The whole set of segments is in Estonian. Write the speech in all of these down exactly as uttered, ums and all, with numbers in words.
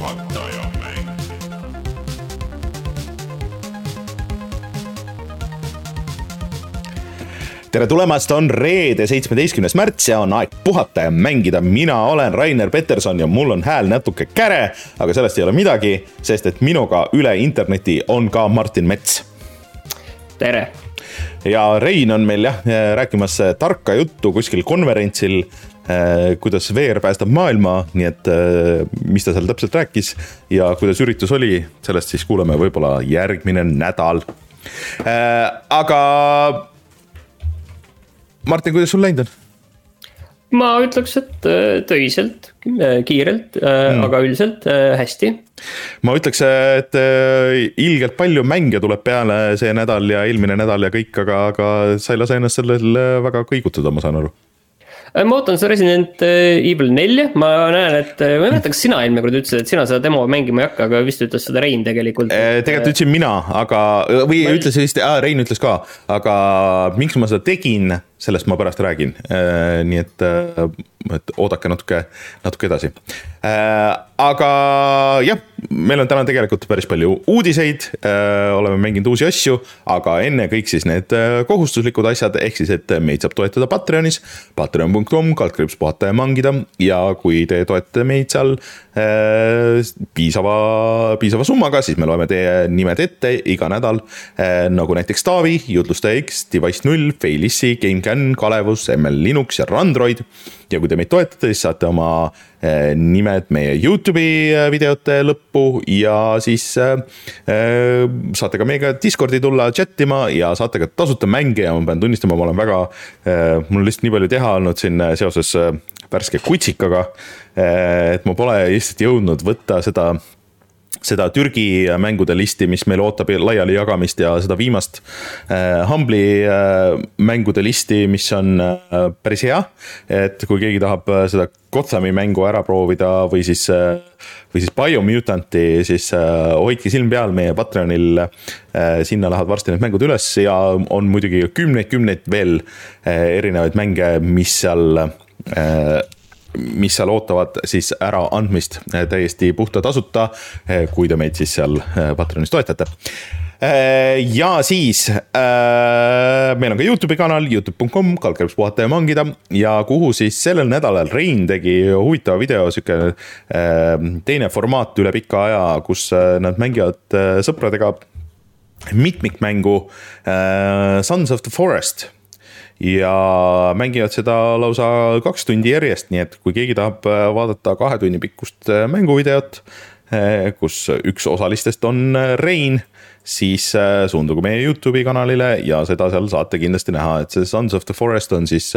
puhataja mäng. Tere tulemast, on reede seitsmeteistkümnes märts ja on aeg puhata ja mängida. Mina olen Rainer Peterson ja mul on hääl natuke käre, aga sellest ei ole midagi, sest et minuga üle interneti on ka Martin Mets. Tere! Ja Rein on meil jah, rääkimas tarka juttu kuskil konverentsil, kuidas V R päästab maailma, nii et mis ta seal täpselt rääkis ja kuidas üritus oli, sellest siis kuuleme võib-olla järgmine nädal. Aga Martin, kuidas sul läinud on? Ma ütleks, et töiselt, kiirelt, mm. aga üldiselt hästi. Ma ütleks, et ilgelt palju mänge tuleb peale see nädal ja eelmine nädal ja kõik, aga, aga sa ei lase ennast sellel väga kõigutada, ma saan aru. Ma ootan seda Resident Evil neli, ma näen, et ma ei mäleta, kas sina eelmine kord ütlesid, et sina seda demo mängima ei hakka, aga vist ütles seda Rein tegelikult. Et... Tegelikult ütlesin mina, aga, või ma... ütles vist, aa, Rein ütles ka, aga miks ma seda tegin, sellest ma pärast räägin, nii et, et oodake natuke, natuke edasi. Aga jah, meil on täna tegelikult päris palju uudiseid, oleme mänginud uusi asju, aga enne kõik siis need kohustuslikud asjad, ehk siis, et meid saab toetada Patreonis, patreon punkt com, kaldkriips puhata ja mangida, ja kui te toetate meid seal piisava, piisava summaga, siis me loeme teie nimed ette iga nädal, nagu näiteks Taavi, Jutlustaja X, Device null, Failissi, GameCAN, Kalevus, M L Linux ja Randroid. Ja kui te meid toetate, siis saate oma nimed meie YouTube'i videote lõppu ja siis saate ka meiega Discordi tulla chattima ja saate ka tasuta mänge ja ma pean tunnistama, ma olen väga, mul on lihtsalt nii palju teha olnud siin seoses värske kutsikaga, et ma pole lihtsalt jõudnud võtta seda seda Türgi mängude listi, mis meil ootab laiali jagamist ja seda viimast äh, Humble'i äh, mängude listi, mis on äh, päris hea, et kui keegi tahab seda Gothami mängu ära proovida või siis, äh, või siis Biomutanti, siis äh, hoidki silm peal meie Patreonil, äh, sinna lähevad varsti need mängud üles ja on muidugi kümneid, kümneid veel äh, erinevaid mänge, mis seal äh, mis seal ootavad siis ära andmist täiesti puhta tasuta, kui te meid siis seal Patreonis toetate. Ja siis meil on ka YouTube'i kanal, youtube punkt com, kaldkriips puhata ja mangida ja kuhu siis sellel nädalal Rein tegi huvitava video, siuke teine formaat üle pika aja, kus nad mängivad sõpradega mitmikmängu Sons of the Forest ja mängivad seda lausa kaks tundi järjest, nii et kui keegi tahab vaadata kahe tunni pikkust mänguvideot, kus üks osalistest on Rein, siis suundugu meie YouTube'i kanalile ja seda seal saate kindlasti näha, et see Sons of the Forest on siis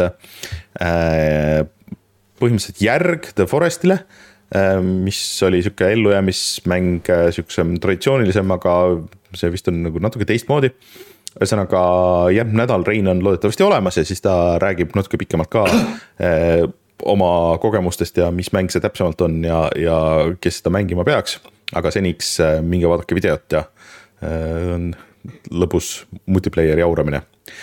põhimõtteliselt järg The Forestile, mis oli siuke ellujäämismäng, siukse traditsioonilisem, aga see vist on nagu natuke teistmoodi. Ühesõnaga, jah, nädal Rein on loodetavasti olemas ja siis ta räägib natuke pikemalt ka eh, oma kogemustest ja mis mäng see täpsemalt on ja, ja kes seda mängima peaks. Aga seniks eh, minge vaadake videot ja eh, on lõbus multiplayer jauramine.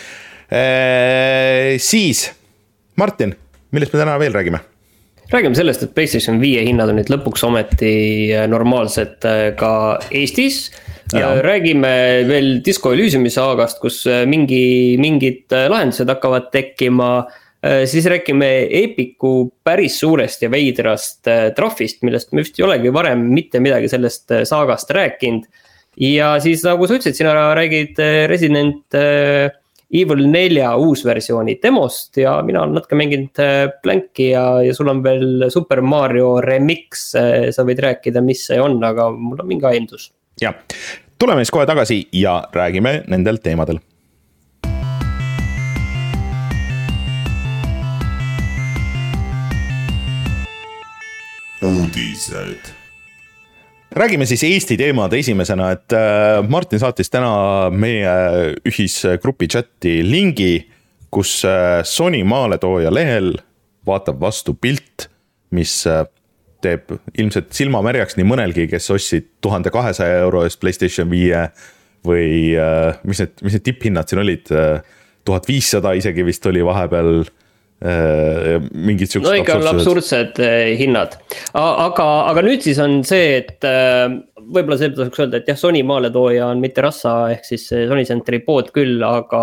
Eh, siis, Martin, millest me täna veel räägime? Räägime sellest, et PlayStation viie hinnad on nüüd lõpuks ometi normaalsed ka Eestis. Ja. Räägime veel Disco Elysiumi saagast, kus mingi, mingid lahendused hakkavad tekkima. Siis räägime Epiku päris suurest ja veidrast trahvist, millest me vist ei olegi varem mitte midagi sellest saagast rääkinud. Ja siis nagu sa ütlesid, sina räägid Resident Evil neli uusversiooni demost ja mina olen natuke mänginud Blanki ja, ja sul on veel Super Mario Remix. Sa võid rääkida, mis see on, aga mul on mingi aimdus. Ja, tuleme siis kohe tagasi ja räägime nendel teemadel. Uudised. Räägime siis Eesti teemad esimesena, et Martin saatis täna meie ühisgrupi chati lingi, kus Sony maaletooja lehel vaatab vastu pilt, mis teeb ilmselt silmamärjaks nii mõnelgi, kes ostsid tuhande kahesaja euro eest PlayStation viie või mis need, mis need tipphinnad siin olid, tuhat viissada isegi vist oli vahepeal mingid siuksed no ikka absurdsed hinnad, aga, aga nüüd siis on see, et võib-olla see tasuks öelda, et jah, Sony maaletooja on mitte Rassa ehk siis Sony Centeri pood küll, aga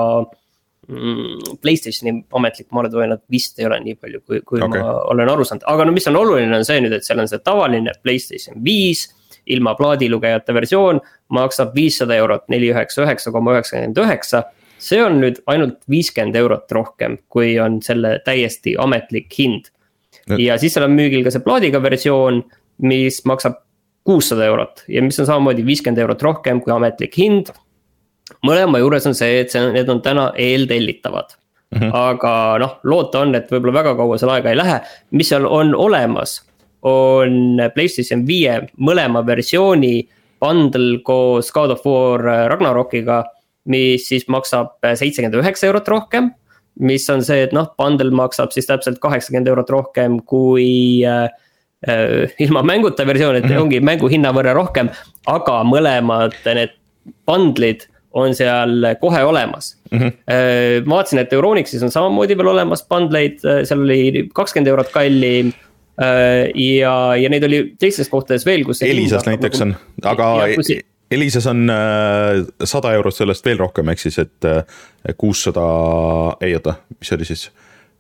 mm, PlayStationi ametlik maaletooja nad vist ei ole nii palju, kui, kui okay. ma olen aru saanud, aga no mis on oluline on see nüüd, et seal on see tavaline PlayStation viis ilma plaadilugejate versioon maksab viissada eurot, neli üheksa üheksa koma üheksakümmend üheksa. See on nüüd ainult viiskümmend eurot rohkem, kui on selle täiesti ametlik hind. Ja siis seal on müügil ka see plaadiga versioon, mis maksab kuussada eurot ja mis on samamoodi viiskümmend eurot rohkem kui ametlik hind. Mõlema juures on see, et see, need on täna eeltellitavad. Mm-hmm. Aga noh, loota on, et võib-olla väga kaua seal aega ei lähe. Mis seal on olemas, on PlayStation viie mõlema versiooni bundle koos God of War Ragnarokiga, mis siis maksab seitsekümmend üheksa eurot rohkem, mis on see, et noh, bundle maksab siis täpselt kaheksakümmend eurot rohkem kui äh, ilma mänguta versioon, et mm-hmm. ongi mängu hinna võrra rohkem, aga mõlemad need bundle'id on seal kohe olemas. Mm-hmm. Äh, ma vaatasin, et Euronixis on samamoodi veel olemas bundle'id, seal oli kakskümmend eurot kallim äh, ja, ja neid oli teistes kohtades veel, kus Elisas näiteks on, aga ja, kus... Elisas on sada eurot sellest veel rohkem, ehk siis, et kuussada, ei oota, mis oli siis?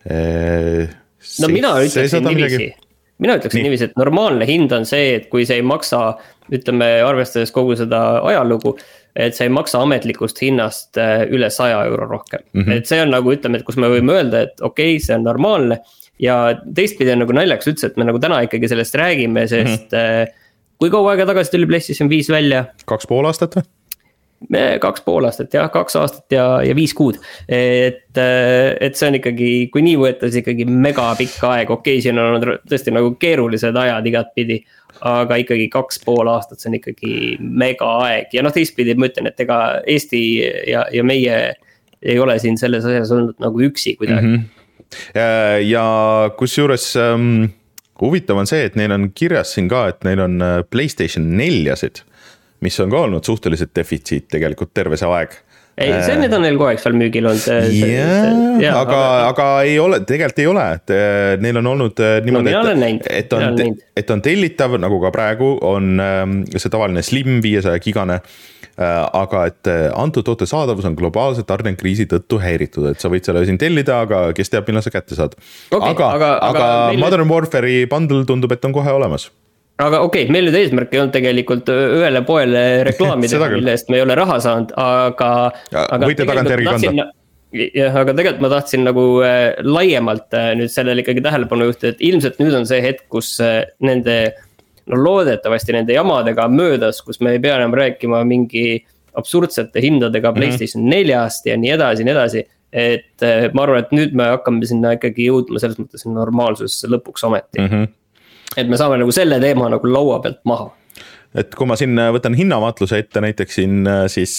No mina ütleksin niiviisi, mina ütleksin Nii. niiviisi, et normaalne hind on see, et kui see ei maksa, ütleme, arvestades kogu seda ajalugu, et see ei maksa ametlikust hinnast üle saja euro rohkem. Mm-hmm. Et see on nagu, ütleme, et kus me võime öelda, et okei, okay, see on normaalne ja teistpidi on nagu naljaks üldse, et me nagu täna ikkagi sellest räägime, sest mm-hmm. kui kaua aega tagasi tuli PlayStation viis välja? Kaks pool aastat või? Kaks pool aastat, jah, kaks aastat ja, ja viis kuud. Et, et see on ikkagi, kui nii võetas ikkagi mega pikka aeg, okei, okay, siin on olnud tõesti nagu keerulised ajad igat pidi, aga ikkagi kaks pool aastat, see on ikkagi mega aeg. Ja noh, teistpidi ma ütlen, et ega Eesti ja, ja meie ei ole siin selles asjas olnud nagu üksi kuidagi. Mm-hmm. Ja kus juures... Um... huvitav on see, et neil on kirjas siin ka, et neil on PlayStation neljasid, mis on ka olnud suhteliselt defitsiit tegelikult terve see aeg. Ei, see need on neil kogu aeg seal müügil olnud. Yeah, see, aga, aga, aga ei ole, tegelikult ei ole, et neil on olnud niimoodi, no, et, et, on, et on tellitav, nagu ka praegu on see tavaline Slim viiesaja gigane, aga et antud toote saadavus on globaalse tarnekriisi tõttu häiritud, et sa võid selle siin tellida, aga kes teab, millal sa kätte saad. Okay, aga, aga, aga, aga meil... Modern Warfare'i bundle tundub, et on kohe olemas. Aga okei, okay, meil nüüd eesmärk ei olnud tegelikult ühele poele reklaamida, mille eest me ei ole raha saanud, aga... Ja, aga võite tagant järgi kanda. Jah, aga tegelikult ma tahtsin nagu laiemalt nüüd sellele ikkagi tähelepanu juhti, et ilmselt nüüd on see hetk, kus nende... no loodetavasti nende jamadega möödas, kus me ei pea enam rääkima mingi absurdsete hindadega PlayStation mm-hmm. neljast ja nii edasi, nii edasi, et ma arvan, et nüüd me hakkame sinna ikkagi jõudma selles mõttes normaalsusesse lõpuks ometi. Mm-hmm. Et me saame nagu selle teema nagu laua pealt maha. Et kui ma siin võtan hinnavaatluse ette näiteks siin, siis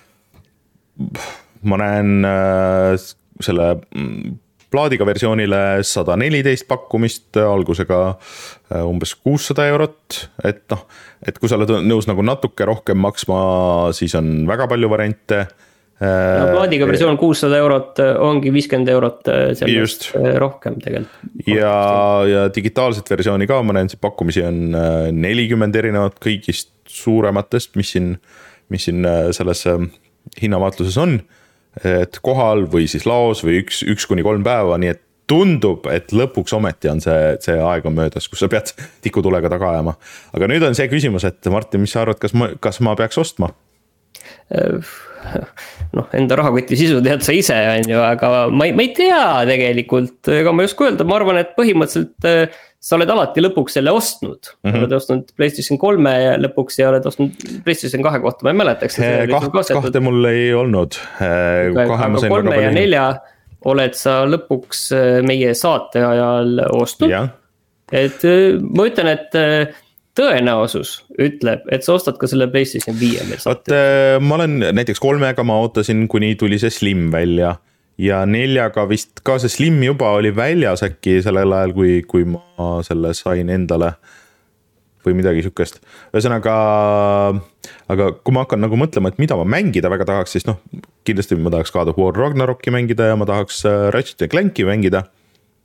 ma näen selle plaadiga versioonile sada neliteist pakkumist algusega umbes kuussada eurot, et noh, et kui sa oled nõus nagu natuke rohkem maksma, siis on väga palju variante. No, plaadiga versioon kuussada eurot ongi viiskümmend eurot sellest Just. rohkem tegelikult. Ja, ja digitaalset versiooni ka, ma näen, see pakkumisi on nelikümmend erinevat kõigist suurematest, mis siin, mis siin selles hinnavaatluses on. Et kohal või siis laos või üks, üks kuni kolm päeva, nii et tundub, et lõpuks ometi on see, see aeg on möödas, kus sa pead tikutulega taga ajama. Aga nüüd on see küsimus, et Martin, mis sa arvad, kas ma, kas ma peaks ostma? Noh, enda rahakoti sisu tead sa ise, on ju, aga ma ei, ma ei tea tegelikult, ega ma ei oska öelda, ma arvan, et põhimõtteliselt sa oled alati lõpuks selle ostnud. Mm-hmm. Oled ostnud PlayStation kolme lõpuks ja oled ostnud PlayStation kahe kohta, ma ei mäletaks. Kaht, kahte mul ei olnud. Aga kolme ja nelja oled sa lõpuks meie saate ajal ostnud. Ja. Et ma ütlen, et tõenäosus ütleb, et sa ostad ka selle PlayStation viie. Oot, ma olen näiteks kolmega, ma ootasin, kuni tuli see Slim välja. Ja neljaga vist ka see Slim juba oli väljas äkki sellel ajal, kui, kui ma selle sain endale või midagi sükest. Ühesõnaga, aga kui ma hakkan nagu mõtlema, et mida ma mängida väga tahaks, siis noh, kindlasti ma tahaks God of War Ragnaroki mängida ja ma tahaks Ratchet and Clanki mängida.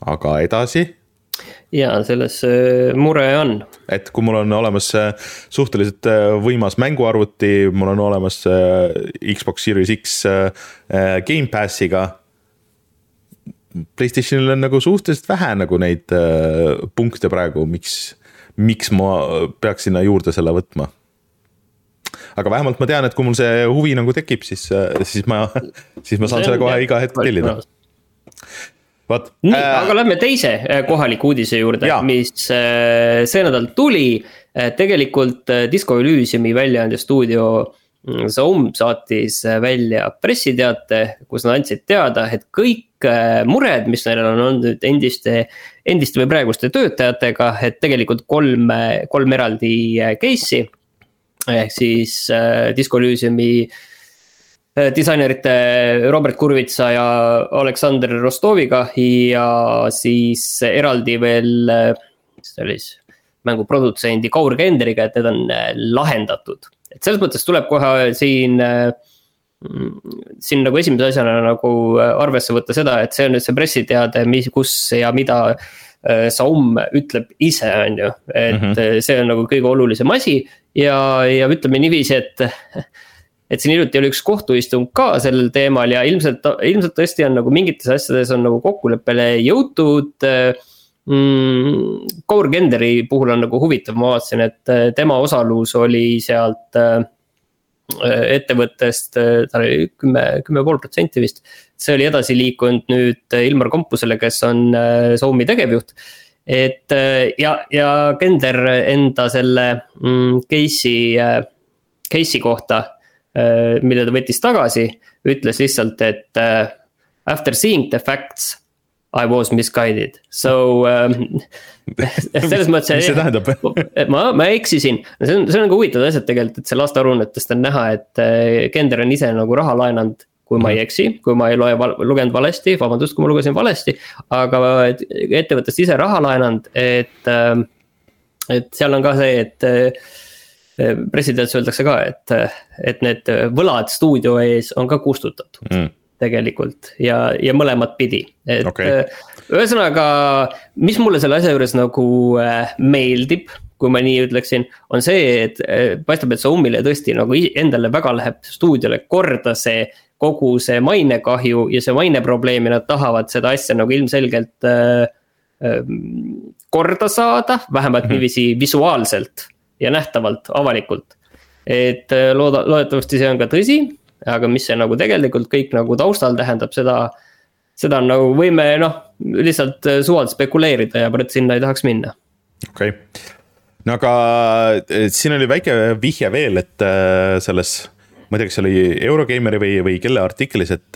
aga edasi? Ja selles mure on. Et kui mul on olemas suhteliselt võimas mänguarvuti, mul on olemas Xbox Series X Game Passiga, PlayStationil on nagu suhteliselt vähe nagu neid punkte praegu, miks, miks ma peaks sinna juurde selle võtma. Aga vähemalt ma tean, et kui mul see huvi nagu tekib, siis, siis, ma, siis ma saan selle kohe iga hetk tellida. Vaat, nii, äh, aga lähme teise kohaliku uudise juurde, ja. mis see nädal tuli. Tegelikult Disco Elysiumi väljaandja stuudio Zaum saatis välja pressiteate, kus nad andsid teada, et kõik mured, mis neil on olnud endiste, endiste või praeguste töötajatega, et tegelikult kolm, kolm eraldi case'i, ehk siis äh, Disco Elysiumi äh, disainerite Robert Kurvitsa ja Aleksander Rostoviga ja siis eraldi veel mis ta oli, mängu produtsendi Kaur Kenderiga, et need on äh, lahendatud. Et selles mõttes tuleb kohe siin, äh, siin nagu esimese asjana nagu arvesse võtta seda, et see on nüüd see pressiteade, mis, kus ja mida Zaum ütleb ise, on ju, et mm-hmm. see on nagu kõige olulisem asi ja, ja ütleme niiviisi, et, et siin hiljuti oli üks kohtuistung ka sellel teemal ja ilmselt, ilmselt tõesti on nagu mingites asjades on nagu kokkuleppele jõutud. Kaur Kenderi puhul on nagu huvitav, ma vaatasin, et tema osalus oli sealt ettevõttest, ta oli kümme, kümme pool protsenti vist, see oli edasi liikunud nüüd Ilmar Kompusele, kes on Zaumi tegevjuht, et ja, ja Kender enda selle case'i, case'i kohta, mille ta võttis tagasi, ütles lihtsalt, et after seeing the facts, I was misguided, so um, selles mõttes mis see tähendab? ma, ma eksisin, see on, see on nagu huvitavad asjad tegelikult, et selle aasta aruannetest on näha, et Kender on ise nagu raha laenanud, kui ma ei eksi, kui ma ei loe, lugenud valesti, vabandust, kui ma lugesin valesti, aga ettevõttest ise raha laenanud, et, et seal on ka see, et pressiteates öeldakse ka, et, et need võlad stuudio ees on ka kustutatud. Mm. Tegelikult ja, ja mõlemad pidi, et okay. Ühesõnaga, mis mulle selle asja juures nagu meeldib, kui ma nii ütleksin, on see, et paistab, et Zaumile tõesti nagu endale väga läheb stuudiole korda see kogu see mainekahju ja see maineprobleem ja nad tahavad seda asja nagu ilmselgelt korda saada, vähemalt mm-hmm. niiviisi visuaalselt ja nähtavalt avalikult, et looda, loodetavasti see on ka tõsi. Aga mis see nagu tegelikult kõik nagu taustal tähendab, seda, seda nagu võime noh, lihtsalt suvalt spekuleerida ja pärast sinna ei tahaks minna. Okei, okay. No aga siin oli väike vihje veel, et selles, ma ei tea, kas see oli Eurogeimeri või, või kelle artiklis, et,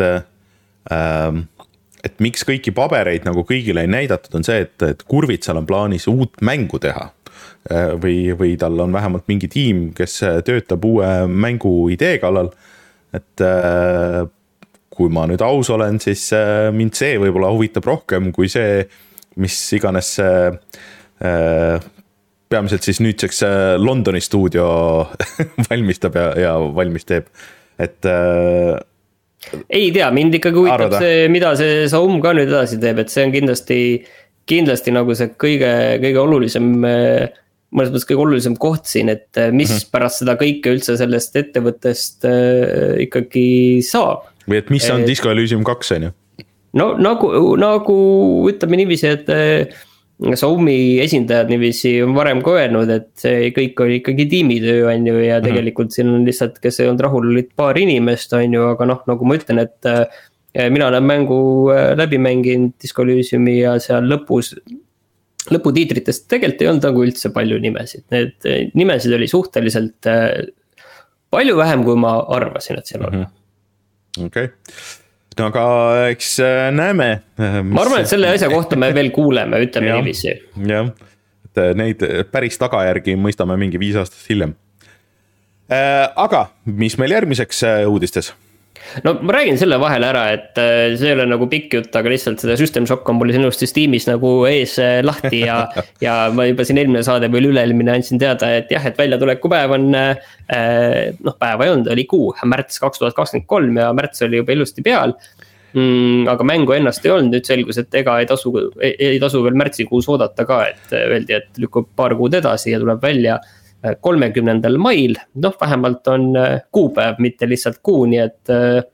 et miks kõiki pabereid nagu kõigile ei näidatud, on see, et, et Kurvitsal on plaanis uut mängu teha. Või, või tal on vähemalt mingi tiim, kes töötab uue mängu idee kallal. Et äh, kui ma nüüd aus olen, siis äh, mind see võib-olla huvitab rohkem kui see, mis iganes äh, peamiselt siis nüüdseks äh, Londoni stuudio valmistab ja, ja valmis teeb. Et äh, ei tea, mind ikkagi huvitab arvada. See, mida see Zaum ka nüüd edasi teeb, et see on kindlasti, kindlasti nagu see kõige, kõige olulisem mõnes mõttes kõige olulisem koht siin, et mis mm-hmm. pärast seda kõike üldse sellest ettevõttest äh, ikkagi saab. Või et mis on et, Disco Elysium kaks, on ju? No nagu, nagu ütleme niiviisi, et äh, Zaumi esindajad niiviisi on varem ka öelnud, et see kõik oli ikkagi tiimitöö, on ju, ja tegelikult mm-hmm. siin on lihtsalt, kes ei olnud rahul, olid paar inimest, on ju, aga noh, nagu ma ütlen, et äh, mina olen mängu äh, läbi mänginud Disco Elysiumi ja seal lõpus lõputiitritest tegelikult ei olnud nagu üldse palju nimesid. Need nimesid oli suhteliselt palju vähem, kui ma arvasin, et seal on. Okei. No aga eks näeme. Ma arvan, et selle asja kohta me veel kuuleme, ütleme ja, niiviisi. Jah, et neid päris tagajärgi mõistame mingi viis aastast hiljem. Aga mis meil järgmiseks uudistes? No ma räägin selle vahele ära, et see ei ole nagu pikk jutt, aga lihtsalt seda System Shock on mul sinusti Steamis nagu ees lahti ja, ja ma juba siin eelmine saade või üle-eelmine andsin teada, et jah, et väljatuleku päev on, noh päeva ei olnud, oli kuu, märts kaks tuhat kakskümmend kolm ja märts oli juba ilusti peal. mm,. aga mängu ennast ei olnud, nüüd selgus, et ega ei tasu, ei, ei tasu veel märtsikuus oodata ka, et öeldi, et lükkub paar kuud edasi ja tuleb välja kolmekümnendal mail. Noh, vähemalt on kuupäev, mitte lihtsalt kuu, nii et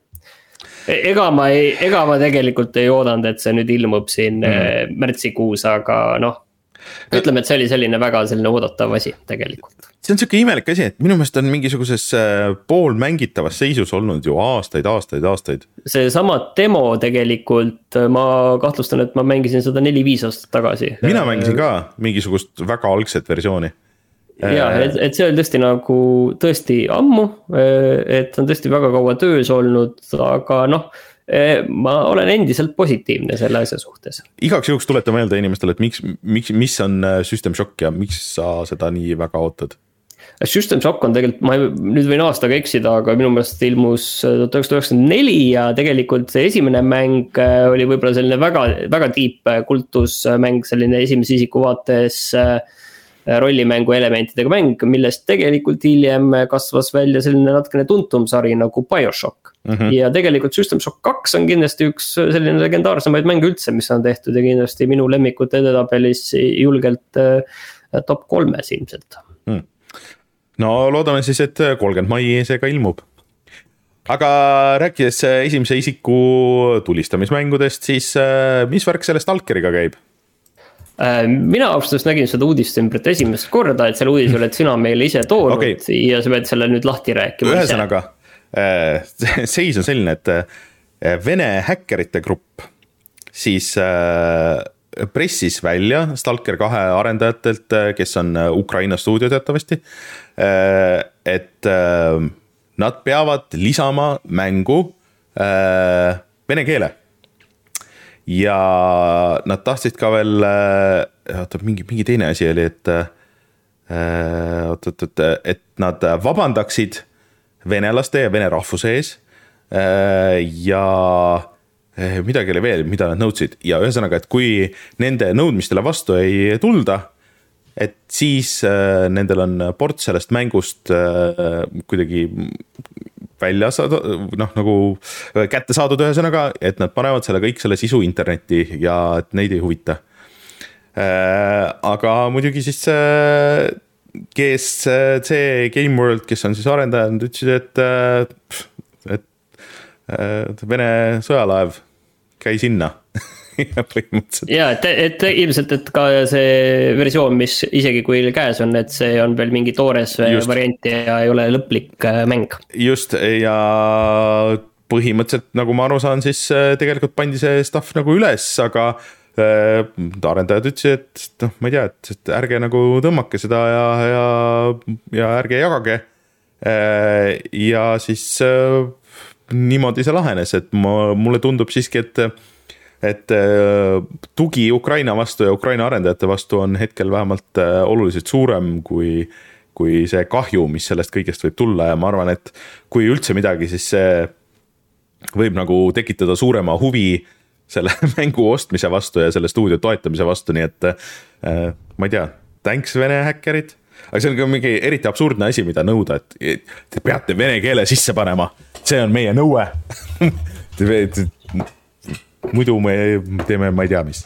ega ma, ei, ega ma tegelikult ei oodanud, et see nüüd ilmub siin mm. märtsikuus, aga noh, ütleme, et see oli selline väga selline oodatav asi tegelikult. See on siuke imelik asi, et minu meelest on mingisuguses pool mängitavas seisus olnud ju aastaid, aastaid, aastaid. See sama demo tegelikult, ma kahtlustan, et ma mängisin seda neli-viis aastat tagasi. Mina mängisin ka mingisugust väga algset versiooni. Ja, et, et see on tõesti nagu tõesti ammu, et on tõesti väga kaua töös olnud, aga noh, ma olen endiselt positiivne selle asja suhtes. Igaks juhuks tuleta meelde inimestele, et miks, miks, mis on System Shock ja miks sa seda nii väga ootad? System Shock on tegelikult, ma nüüd võin aastaga eksida, aga minu meelest ilmus tuhat üheksasada üheksakümmend neli ja tegelikult see esimene mäng oli võib-olla selline väga, väga deep kultusmäng, selline esimese isiku vaates rollimängu elementidega mäng, millest tegelikult hiljem kasvas välja selline natukene tuntum sari nagu BioShock. Mm-hmm. Ja tegelikult System Shock kaks on kindlasti üks selline legendaarsemaid mänge üldse, mis on tehtud ja kindlasti minu lemmikute edetabelis julgelt top kolmes ilmselt. Mm. No loodame siis, et kolmkümmend mai see ka ilmub. Aga rääkides esimese isiku tulistamismängudest, siis mis värk selle Stalkeriga käib? Mina austus nägin seda uudist ümbrit esimest korda, et selle uudis oled sina meile ise toonud okay. Ja sa pead selle nüüd lahti rääkima. Ühesõnaga, seis on selline, et Vene häkkerite grupp siis pressis välja Stalker kahe arendajatelt, kes on Ukraina stuudio teatavasti, et nad peavad lisama mängu vene keele. Ja nad tahtsid ka veel, oota, mingi, mingi teine asi oli, et, oot, oot, et nad vabandaksid venelaste ja vene rahvuse ees ja midagi oli veel, mida nad nõudsid. Ja ühesõnaga, et kui nende nõudmistele vastu ei tulda, et siis nendel on ports sellest mängust kuidagi välja saada, noh, nagu kätte saadud ühesõnaga, et nad panevad selle kõik selle sisu internetti ja et neid ei huvita. Aga muidugi siis G S C Game World, kes on siis arendajad, ütlesid, et, et, et Vene sõjalaev käi sinna. ja, et, et ilmselt, et ka see versioon, mis isegi kui käes on, et see on veel mingi toores just. Variant ja ei ole lõplik mäng. Just, ja põhimõtteliselt, nagu ma aru saan, siis tegelikult pandi see stuff nagu üles, aga äh, arendajad ütlesid, et noh, ma ei tea, et, et ärge nagu tõmmake seda ja, ja, ja ärge jagage. Äh, ja siis äh, niimoodi see lahenes, et ma, mulle tundub siiski, et et tugi Ukraina vastu ja Ukraina arendajate vastu on hetkel vähemalt oluliselt suurem kui, kui see kahju, mis sellest kõigest võib tulla ja ma arvan, et kui üldse midagi, siis see võib nagu tekitada suurema huvi selle mängu ostmise vastu ja selle stuudio toetamise vastu, nii et ma ei tea, thanks Vene häkkerid, aga see on ka mingi eriti absurdne asi, mida nõuda, et te peate vene keele sisse panema, see on meie nõue. Te peate muidu me teeme, ma ei tea mis.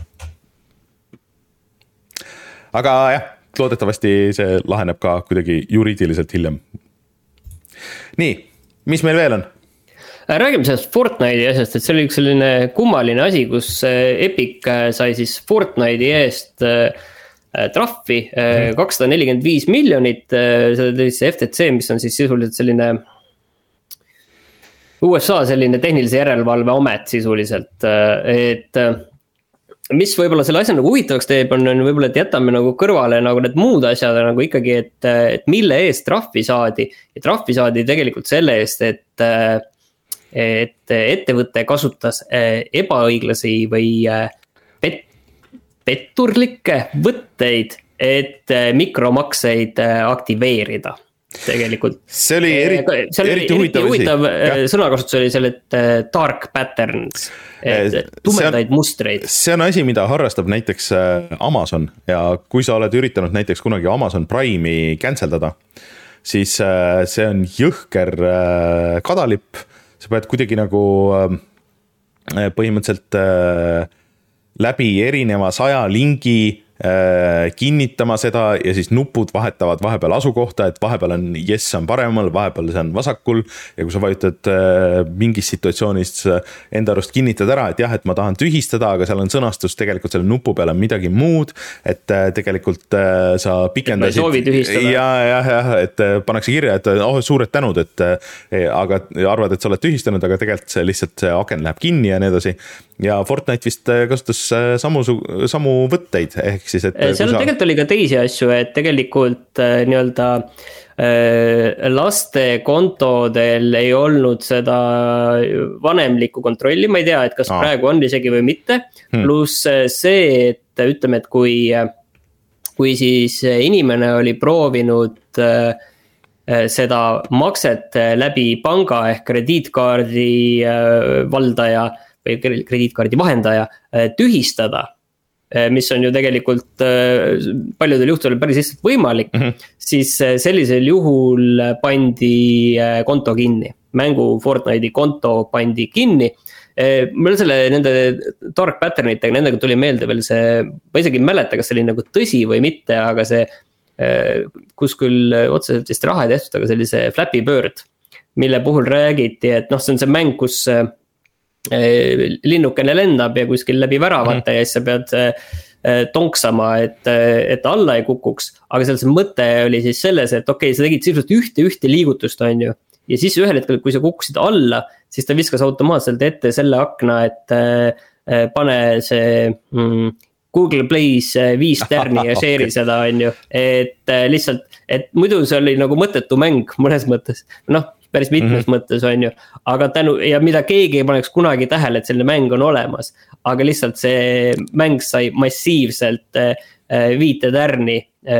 Aga jah, loodetavasti see laheneb ka kuidagi juriidiliselt hiljem. Nii, mis meil veel on? Räägime sellest Fortnite'i asjast, et see oli üks selline kummaline asi, kus Epic sai siis Fortnite'i eest trahvi kakssada nelikümmend viis miljonit, see oli see F T C, mis on siis sisuliselt selline U S A selline tehnilise järelevalve amet sisuliselt, et mis võib-olla selle asja nagu huvitavaks teeb, on võib-olla, et jätame nagu kõrvale nagu need muud asjad nagu ikkagi, et, et mille eest trahvi saadi. Ja trahvi saadi tegelikult selle eest, et, et ettevõte kasutas ebaõiglasi või pet, petturlikke võtteid, et mikromakseid aktiveerida. Tegelikult. See oli eriti, see oli eriti huvitav, huvitav sõnakasutus oli selle, et dark patterns, et tumedaid mustreid. See on asi, mida harrastab näiteks Amazon ja kui sa oled üritanud näiteks kunagi Amazon Prime'i canceldada, siis see on jõhker kadalipp, sa pead kuidagi nagu põhimõtteliselt läbi erineva saja lingi kinnitama seda ja siis nupud vahetavad vahepeal asukohta, et vahepeal on yes on paremal, vahepeal see on vasakul ja kui sa vajutad mingis situatsioonis enda arust kinnitad ära, et jah, et ma tahan tühistada, aga seal on sõnastus tegelikult selle nupu peal on midagi muud, et tegelikult sa pikendasid ja, ja, ja, et pannakse kirja, et oh, suured tänud, et aga arvad, et sa oled tühistanud, aga tegelikult see lihtsalt see aken läheb kinni ja nii edasi ja Fortnite vist kasutas samu, samu võtteid ehk siis, et seal sa... tegelikult oli ka teisi asju, et tegelikult äh, nii-öelda äh, laste kontodel ei olnud seda vanemlikku kontrolli, ma ei tea, et kas Aa. praegu on isegi või mitte, hmm. pluss see, et ütleme, et kui, kui siis inimene oli proovinud äh, seda makset läbi panga ehk krediitkaardi äh, valdaja või krediitkaardi vahendaja äh, tühistada, mis on ju tegelikult paljudel juhtudel päris lihtsalt võimalik, mm, -hmm. siis sellisel juhul pandi konto kinni. Mängu Fortnite'i konto pandi kinni. Meil selle nende dark patternitega, nendega tuli meelde veel see, ma isegi ei mäleta, kas see oli nagu tõsi või mitte, aga see kus küll otseselt vist raha ei tehtud, aga sellise Flappy Bird, mille puhul räägiti, et noh, see on see mäng, kus linnukene lendab ja kuskil läbi väravate mm. ja siis sa pead tonksama, et, et alla ei kukuks, aga seal see mõte oli siis selles, et okei okay,, sa tegid sisuliselt ühte, ühte liigutust on ju, ja siis ühel hetkel, kui sa kukkusid alla, siis ta viskas automaatselt ette selle akna, et pane see mm, Google Play's viis tärni ja share'i okay. seda on ju, et lihtsalt, et muidu see oli nagu mõttetu mäng mõnes mõttes, noh päris mitmes mm-hmm. mõttes on ju, aga tänu, ja mida keegi ei paneks kunagi tähele, et selline mäng on olemas, aga lihtsalt see mäng sai massiivselt viite tärni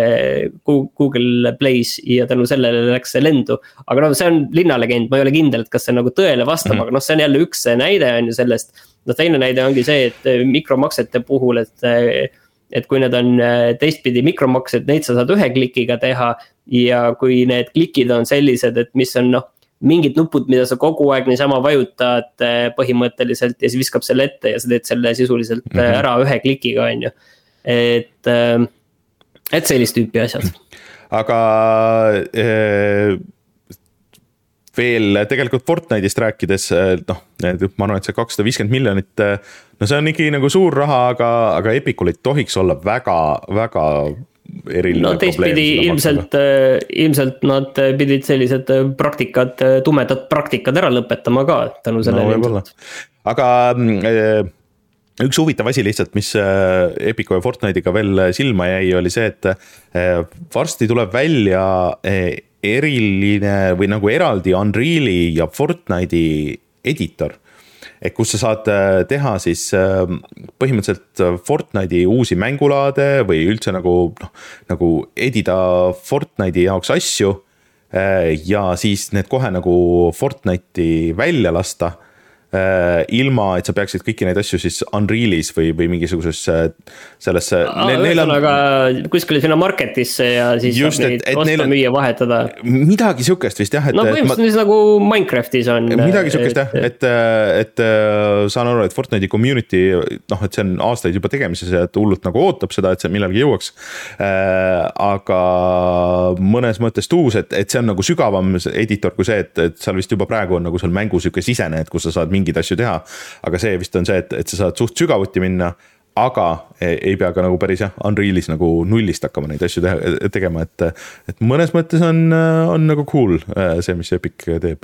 Google Play's ja tänu sellele läks see lendu, aga no see on linnalegend, ma ei ole kindel, et kas see nagu tõele vastab mm-hmm., aga noh, see on jälle üks näide on ju sellest, no teine näide ongi see, et mikromaksete puhul, et et kui need on teistpidi mikromaksed, neid sa saad ühe klikiga teha ja kui need klikid on sellised, et mis on noh, mingid nupud, mida sa kogu aeg niisama vajutad põhimõtteliselt ja siis viskab selle ette ja sa teed selle sisuliselt mm-hmm. ära ühe klikiga, on ju. Et, et sellist tüüpi asjad. Aga eh, veel tegelikult Fortnite'ist rääkides, noh, ma arvan, et see kakssada viiskümmend miljonit, no see on ikkagi nagu suur raha, aga, aga Epicul ei tohiks olla väga, väga no teistpidi ilmselt, ilmselt nad pidid sellised praktikad, tumedad praktikad ära lõpetama ka tänu sellele no,. Aga üks huvitav asi lihtsalt, mis Epicu ja Fortnite'iga veel silma jäi, oli see, et varsti tuleb välja eriline või nagu eraldi Unreal'i ja Fortnite'i editor. Et kus sa saad teha siis põhimõtteliselt Fortnite'i uusi mängulaade või üldse nagu, noh, nagu edida Fortnite'i jaoks asju ja siis need kohe nagu Fortnite'i välja lasta, ilma, et sa peaksid kõiki neid asju siis Unreal'is või, või mingisuguses sellesse ne, on... aga kuskil sinna marketisse ja siis just, saab neid osta, on... müüa, vahetada midagi sükest vist jah, et, no põhimõtteliselt ma... nagu Minecraftis on midagi sükest jah, et, et, et saan aru, et Fortnite'i community noh, et see on aastaid juba tegemises ja et hullult nagu ootab seda, et see millalgi jõuaks aga mõnes mõttes tuus, et, et see on nagu sügavam editor kui see, et, et seal vist juba praegu on nagu seal mängu süke sisene, et kus sa saad mingid asju teha, aga see vist on see, et, et sa saad suht sügavuti minna, aga ei pea ka nagu päris jah, Unreal'is nagu nullist hakkama neid asju teha, tegema, et, et mõnes mõttes on, on nagu cool see, mis Epic teeb.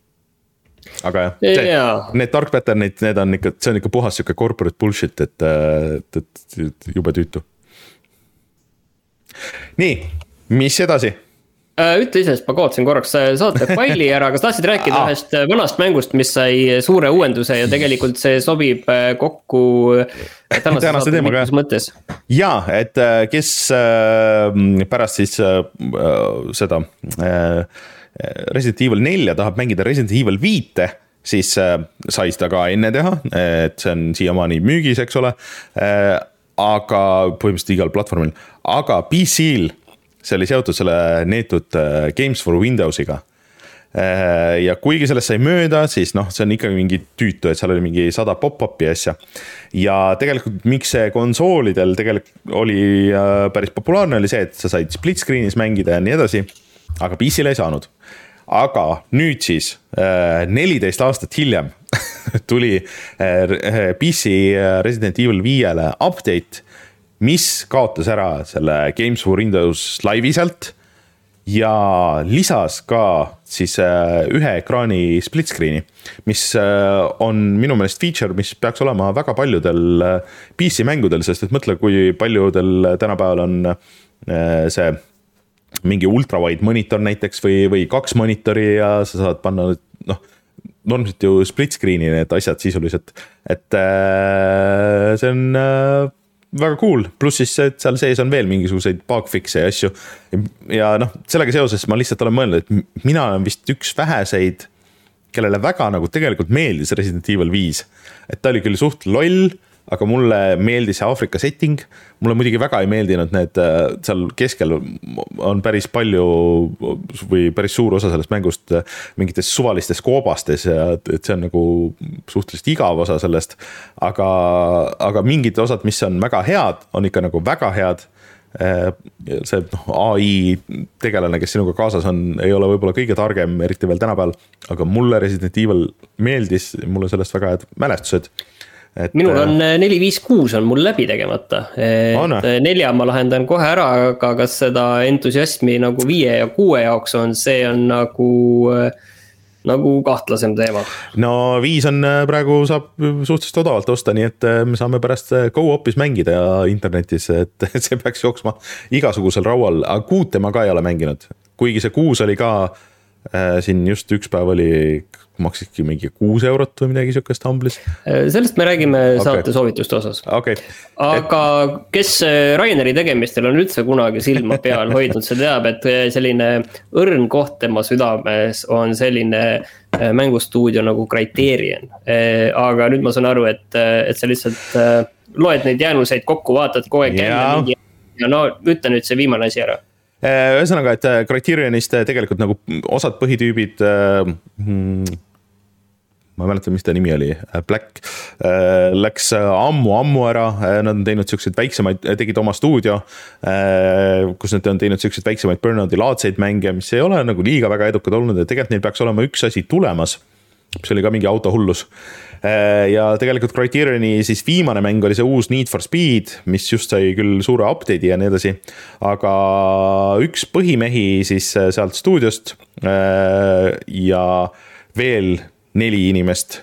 Aga jah, see, yeah. need dark patternid, need on ikka, see on ikka puhas siuke corporate bullshit, et, et, et jube tüütu. Nii, mis edasi? Ütle ise, sest ma kaotsin korraks saate faili ära, kas tahtsid rääkida ah. ühest vanast mängust, mis sai suure uuenduse ja tegelikult see sobib kokku tänase saate mitmes mõttes? Jaa, et kes pärast siis seda Resident Evil nelja tahab mängida Resident Evil viite, siis sai seda ka enne teha, et see on siiamaani müügis, eks ole, aga põhimõtteliselt igal platvormil, aga P C-l see oli seotud selle neetud Games for Windowsiga. ja kuigi sellest sai mööda, siis noh, see on ikkagi mingi tüütu, et seal oli mingi sada pop-up'i asja. Ja tegelikult miks see konsoolidel tegelikult oli päris populaarne oli see, et sa said split screen'is mängida ja nii edasi, aga P C-le ei saanud. Aga nüüd siis neliteist aastat hiljem tuli P C Resident Evil viiele update, mis kaotas ära selle Games for Windows Live'i sealt ja lisas ka siis ühe ekraani split screen'i, mis on minu meelest feature, mis peaks olema väga paljudel P C mängudel, sest et mõtle, kui paljudel tänapäeval on see mingi ultrawide monitor näiteks või, või kaks monitori ja sa saad panna noh, normaalselt ju split screen'i need asjad sisuliselt, et see on väga cool, pluss siis et seal sees on veel mingisuguseid bugfix'e ja asju ja noh, sellega seoses ma lihtsalt olen mõelnud, et mina olen vist üks väheseid, kellele väga nagu tegelikult meeldis Resident Evil viis, et ta oli küll suht loll, aga mulle meeldis see Aafrika setting, mulle muidugi väga ei meeldinud need, seal keskel on päris palju või päris suur osa sellest mängust mingites suvalistes koobastes ja et see on nagu suhteliselt igav osa sellest, aga, aga mingid osad, mis on väga head, on ikka nagu väga head. See A I tegelane, kes sinuga kaasas on, ei ole võib-olla kõige targem, eriti veel tänapäeval, aga mulle Resident Evil meeldis, mulle sellest väga head mälestused. Et, minul on neli viis kuus on mul läbi tegemata, et on. Nelja ma lahendan kohe ära, aga kas seda entusiasmi nagu viie ja kuue jaoks on, see on nagu, nagu kahtlasem teema. No viis on praegu saab suhteliselt odavalt osta, nii et me saame pärast go-opis mängida ja internetis, et see peaks jooksma igasugusel raual, aga kuute ma ka ei ole mänginud, kuigi see kuus oli ka äh, siin just üks päev oli maksiski mingi kuus eurot või midagi siukest Humblis. Sellest me räägime okay. Saate soovituste osas. Okay. Aga kes Raineri tegemistel on üldse kunagi silma peal hoidnud, see teab, et selline õrn koht tema südames on selline mängustuudio nagu Criterion. Aga nüüd ma saan aru, et, et sa lihtsalt loed neid jäänuseid kokku, vaatad kogu aeg enne mingi ja no ütle nüüd see viimane asi ära. Ühesõnaga, et Criterionist tegelikult nagu osad põhitüübid, ma ei mäleta, mis ta nimi oli, Black, läks ammu-ammu ära, nad on teinud selliseid väiksemaid, tegid oma stuudio, kus nad on teinud selliseid väiksemaid Burnouti laadseid mänge, mis ei ole nagu liiga väga edukad olnud, ja tegelikult neil peaks olema üks asi tulemas, mis oli ka mingi autohullus. Ja tegelikult Criterioni siis viimane mäng oli see uus Need for Speed, mis just sai küll suure update'i ja nii edasi, aga üks põhimehi siis sealt stuudiost ja veel neli inimest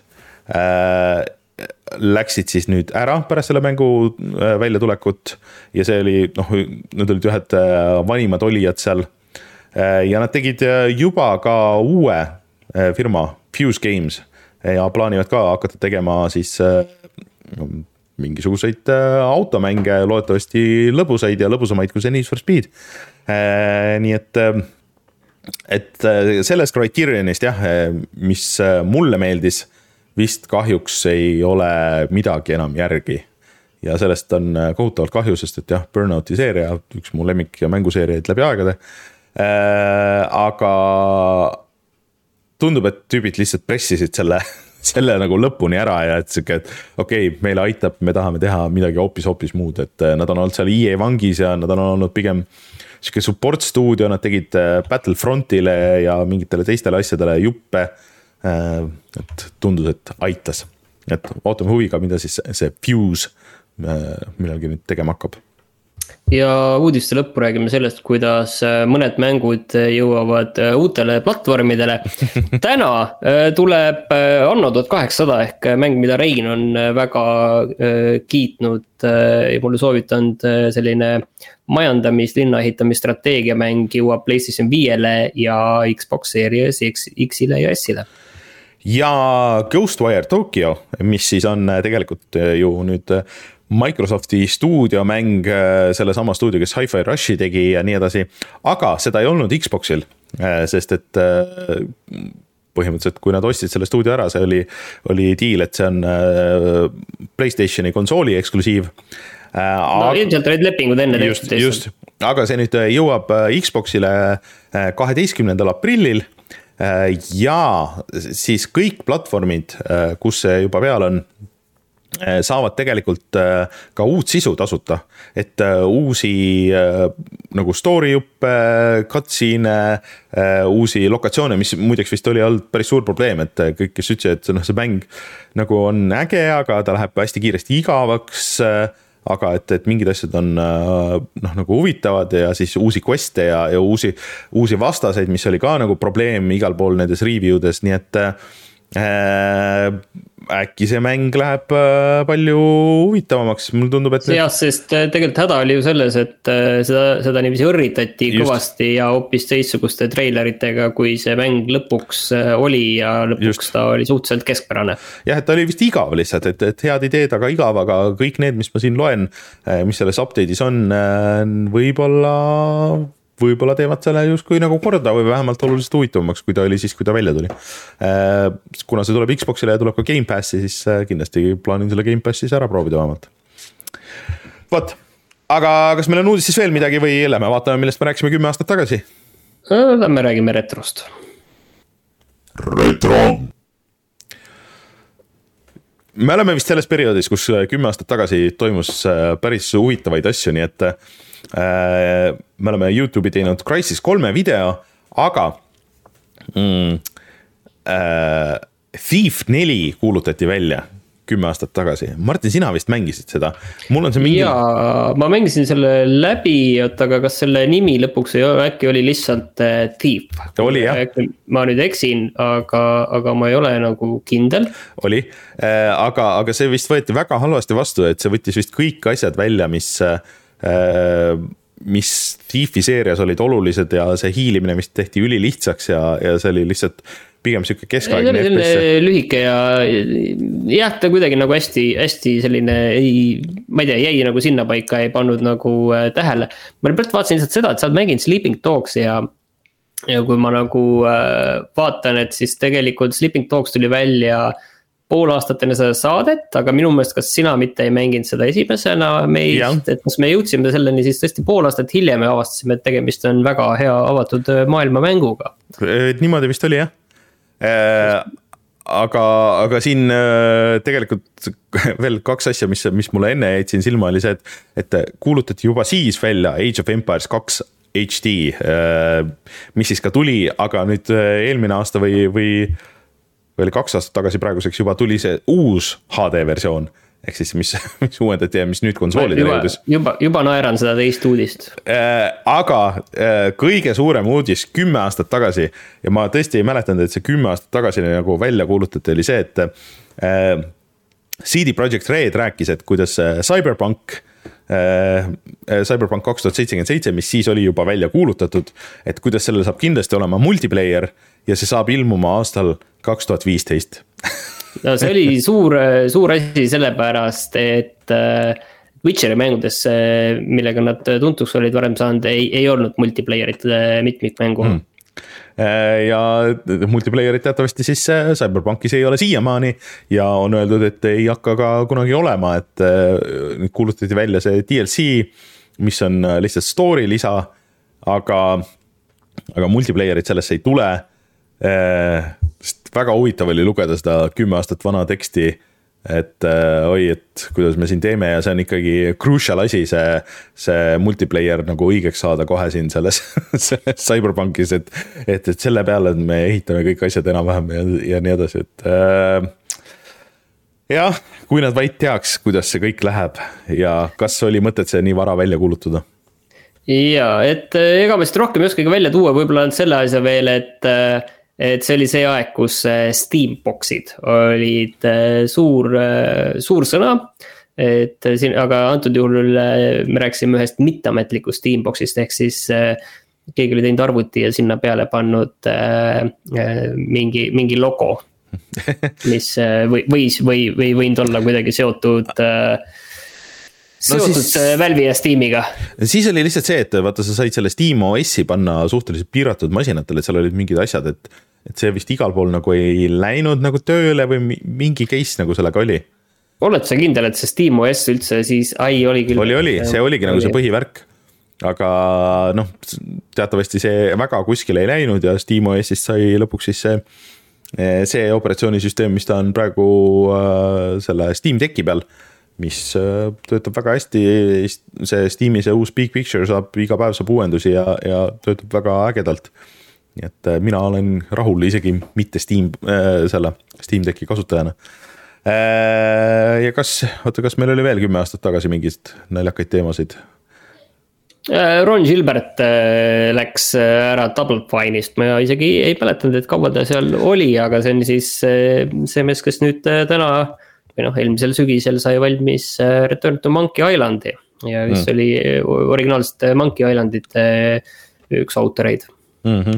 läksid siis nüüd ära pärast selle mängu väljatulekut ja see oli, noh, need olid ühed vanimad olijad seal ja nad tegid juba ka uue firma Fuse Games ja plaanivad ka hakata tegema siis mingisuguseid automänge, loodetavasti lõbusaid ja lõbusamaid kui see Need for Speed. Nii et, et sellest Criterionist jah, mis mulle meeldis, vist kahjuks ei ole midagi enam järgi. Ja sellest on kohutavalt kahju, sest et jah, Burnouti seeria, üks mu lemmik ja mänguseeriaid läbi aegade. Aga tundub, et tüübid lihtsalt pressisid selle, selle nagu lõpuni ära ja et siuke, et okei, okay, meile aitab, me tahame teha midagi hoopis-hoopis muud, et nad on olnud seal E A vangis ja nad on olnud pigem siuke support stuudio, nad tegid Battlefrontile ja mingitele teistele asjadele juppe, et tundus, et aitas. Et ootame huviga, mida siis see Fuse millalgi nüüd tegema hakkab. Ja uudiste lõppu räägime sellest, kuidas mõned mängud jõuavad uutele platvormidele. Täna tuleb Anno tuhat kaheksasada ehk mäng, mida Rein on väga kiitnud ja mulle soovitanud, selline majandamis, linna ehitamisstrateegia mäng jõuab PlayStation viiele ja Xbox Series X-ile ja S-ile. Ja Ghostwire Tokyo, mis siis on tegelikult ju nüüd Microsofti stuudiomäng, selle sama stuudio, kes Hi-Fi Rushi tegi ja nii edasi, aga seda ei olnud Xboxil, sest et põhimõtteliselt, kui nad ostsid selle stuudio ära, see oli, oli deal, et see on PlayStationi konsooli eksklusiiv. No ilmselt olid lepingud enne just, just, aga see nüüd jõuab Xboxile kaheteistkümnendal aprillil ja siis kõik platvormid, kus see juba peal on, saavad tegelikult ka uut sisu tasuta, et uusi nagu story juppe, cutscene, uusi lokatsioone, mis muideks vist oli olnud päris suur probleem, et kõik, kes ütlesid, et noh, see mäng nagu on äge, aga ta läheb hästi kiiresti igavaks, aga et, et mingid asjad on noh, nagu huvitavad ja siis uusi queste ja, ja uusi, uusi vastaseid, mis oli ka nagu probleem igal pool nendes review des, nii et äh, äkki see mäng läheb palju huvitavamaks, mulle tundub, et jah, sest tegelikult häda oli ju selles, et seda, seda niiviisi õrritati Just. kõvasti ja hoopis teistsuguste treileritega, kui see mäng lõpuks oli ja lõpuks Just. ta oli suhteliselt keskpärane. Jah, et ta oli vist igav lihtsalt, et, et head ideed, aga igav, aga kõik need, mis ma siin loen, mis selles update'is on, võib-olla võib-olla teevad selle justkui nagu korda või vähemalt oluliselt huvitavamaks, kui ta oli siis, kui ta välja tuli. Kuna see tuleb Xboxile ja tuleb ka Game Passi, siis kindlasti plaanin selle Game Passis ära proovida vähemalt. Vot, aga kas meil on uudis siis veel midagi või lähme vaatame, millest me rääkisime kümme aastat tagasi? Lähme räägime retrost. Retro! Me oleme vist selles perioodis, kus kümme aastat tagasi toimus päris huvitavaid asju, nii et me oleme YouTube'i teinud Crysis kolme video, aga mm, äh, Thief neli kuulutati välja kümme aastat tagasi. Martin, sina vist mängisid seda. Mul on see mingi... Jaa, ma mängisin selle läbi, aga kas selle nimi lõpuks ei ole, äkki oli lihtsalt Thief. Oli, jah. Ma nüüd eksin, aga, aga ma ei ole nagu kindel. Oli, aga, aga see vist võeti väga halvasti vastu, et see võttis vist kõik asjad välja, mis... mis Thiefi seerias olid olulised ja see hiilimine vist tehti üli lihtsaks ja, ja see oli lihtsalt pigem siuke keskaegne F P S. Lühike ja jah, ta kuidagi nagu hästi, hästi selline, ei, ma ei tea, jäi nagu sinna paika, ei pannud nagu tähele. Ma pealt vaatasin lihtsalt seda, et sa oled mänginud Sleeping Dogs ja, ja kui ma nagu vaatan, et siis tegelikult Sleeping Dogs tuli välja pool aastat enne seda saadet, aga minu meelest kas sina mitte ei mänginud seda esimesena meist, et kas me jõudsime selleni siis tõesti pool aastat hiljem ja avastasime, et tegemist on väga hea avatud maailma mänguga. Niimoodi vist oli, jah. Aga, aga siin tegelikult veel kaks asja, mis, mis mulle enne jäid siin silma, oli see, et, et kuulutati juba siis välja Age of Empires kaks H D, mis siis ka tuli, aga nüüd eelmine aasta või, või oli kaks aastat tagasi praeguseks juba tuli see uus H D versioon, ehk siis mis, mis uuendati ja mis nüüd konsoolidele jõudis. Juba, juba naeran seda teist uudist. Aga kõige suurem uudis kümme aastat tagasi ja ma tõesti ei mäletanud, et see kümme aastat tagasi nagu välja kuulutati, oli see, et C D Projekt Red rääkis, et kuidas Cyberpunk Cyberpunk kaks tuhat seitsekümmend seitse, mis siis oli juba välja kuulutatud, et kuidas sellele saab kindlasti olema multiplayer ja see saab ilmuma aastal kaks tuhat viisteist. No see oli suur, suur asi sellepärast, et Witcheri mängudes, millega nad tuntuks olid varem saanud, ei, ei olnud multiplayerit mitmikmängu. Hmm. Ja multiplayerit teatavasti siis Cyberpunkis ei ole siiamaani ja on öeldud, et ei hakka ka kunagi olema, et nüüd kuulutati välja see D L C, mis on lihtsalt story lisa, aga, aga multiplayerit sellesse ei tule. Väga huvitav oli lugeda seda kümme aastat vana teksti, et oi, et kuidas me siin teeme ja see on ikkagi crucial asi, see, see multiplayer nagu õigeks saada kohe siin selles, selles Cyberpunkis, et, et, et selle peale me ehitame kõik asjad enam-vähem ja, ja nii edasi, et äh, jah, kui nad vaid teaks, kuidas see kõik läheb ja kas oli mõtet see nii vara välja kuulutada? Ja, et ega ma vist rohkem ei oskagi välja tuua, võib-olla on selle asja veel, et et see oli see aeg, kus Steamboxid olid suur, suur sõna, et siin, aga antud juhul me rääksime ühest mitteametlikust Steamboxist, ehk siis keegi oli teinud arvuti ja sinna peale pannud mingi, mingi logo, mis või, võis või, või võinud olla kuidagi seotud seotud no siis, Valve'i ja Steamiga. Siis oli lihtsalt see, et vaata, sa said selle Steam O S-i panna suhteliselt piiratud masinatele, et seal olid mingid asjad, et, et see vist igal pool nagu ei läinud nagu tööle või mingi case nagu sellega oli. Oled sa kindel, et see Steam O S üldse siis, ai, oli küll. Oli, oli, see oligi oli. Nagu see põhivärk. aga noh, teatavasti see väga kuskile ei läinud ja SteamOS-ist sai lõpuks siis see, see operatsioonisüsteem, mis ta on praegu selle Steam Decki peal, mis töötab väga hästi, see Steam'i see uus Big Picture saab, iga päev saab uuendusi ja, ja töötab väga ägedalt. Nii et mina olen rahul isegi mitte Steam, selle Steam Decki kasutajana. Ja kas, oota, kas meil oli veel kümme aastat tagasi mingist naljakaid teemasid? Ron Gilbert läks ära Double Fine'ist, ma isegi ei mäletanud, et kaua ta seal oli, aga see on siis see mees, kes nüüd täna või noh, eelmisel sügisel sai valmis Return to Monkey Islandi ja kes mm. oli originaalsete Monkey Islandite üks autoreid. Mm-hmm.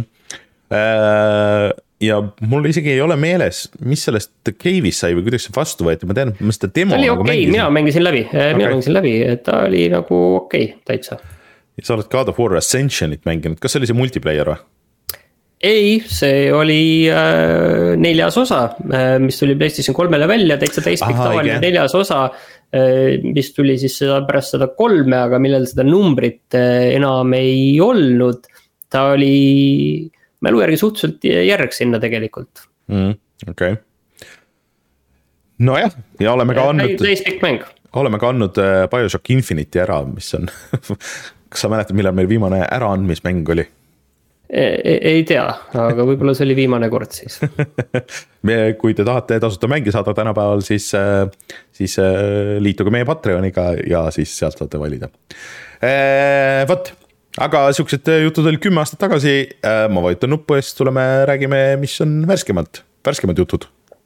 Ja mul isegi ei ole meeles, mis sellest Cave'is sai või kuidas see vastu võeti, ma tean, ma seda demo oli nagu okei, mängisin. mina mängisin läbi, okay. mina mängisin läbi, ta oli nagu okei, täitsa. Ja sa oled God of War Ascensionit mänginud, kas see oli see multiplayer või? Ei, see oli äh, neljas osa, äh, mis tuli PlayStation kolmele välja, täitsa täispikk tavaline neljas osa, äh, mis tuli siis seda pärast seda kolme, aga millel seda numbrit äh, enam ei olnud. Ta oli mälu järgi suhteliselt järg sinna tegelikult. Mm, okei. Okay. No jah, ja oleme ka andnud, täispikk mäng. Oleme ka andnud Bioshock Infinite'i ära, mis on, kas sa mäletad, millal meil viimane äraandmismäng oli? Ei, ei tea, aga võib-olla see oli viimane kord siis. Me, kui te tahate tasuta mängi saada tänapäeval, siis, siis liituge meie Patreoniga ja siis sealt saate valida. Võt, aga siuksed jutud oli kümme aastat tagasi, ma vajutan nuppu ja siis tuleme, räägime, mis on värskemad, värskemad jutud.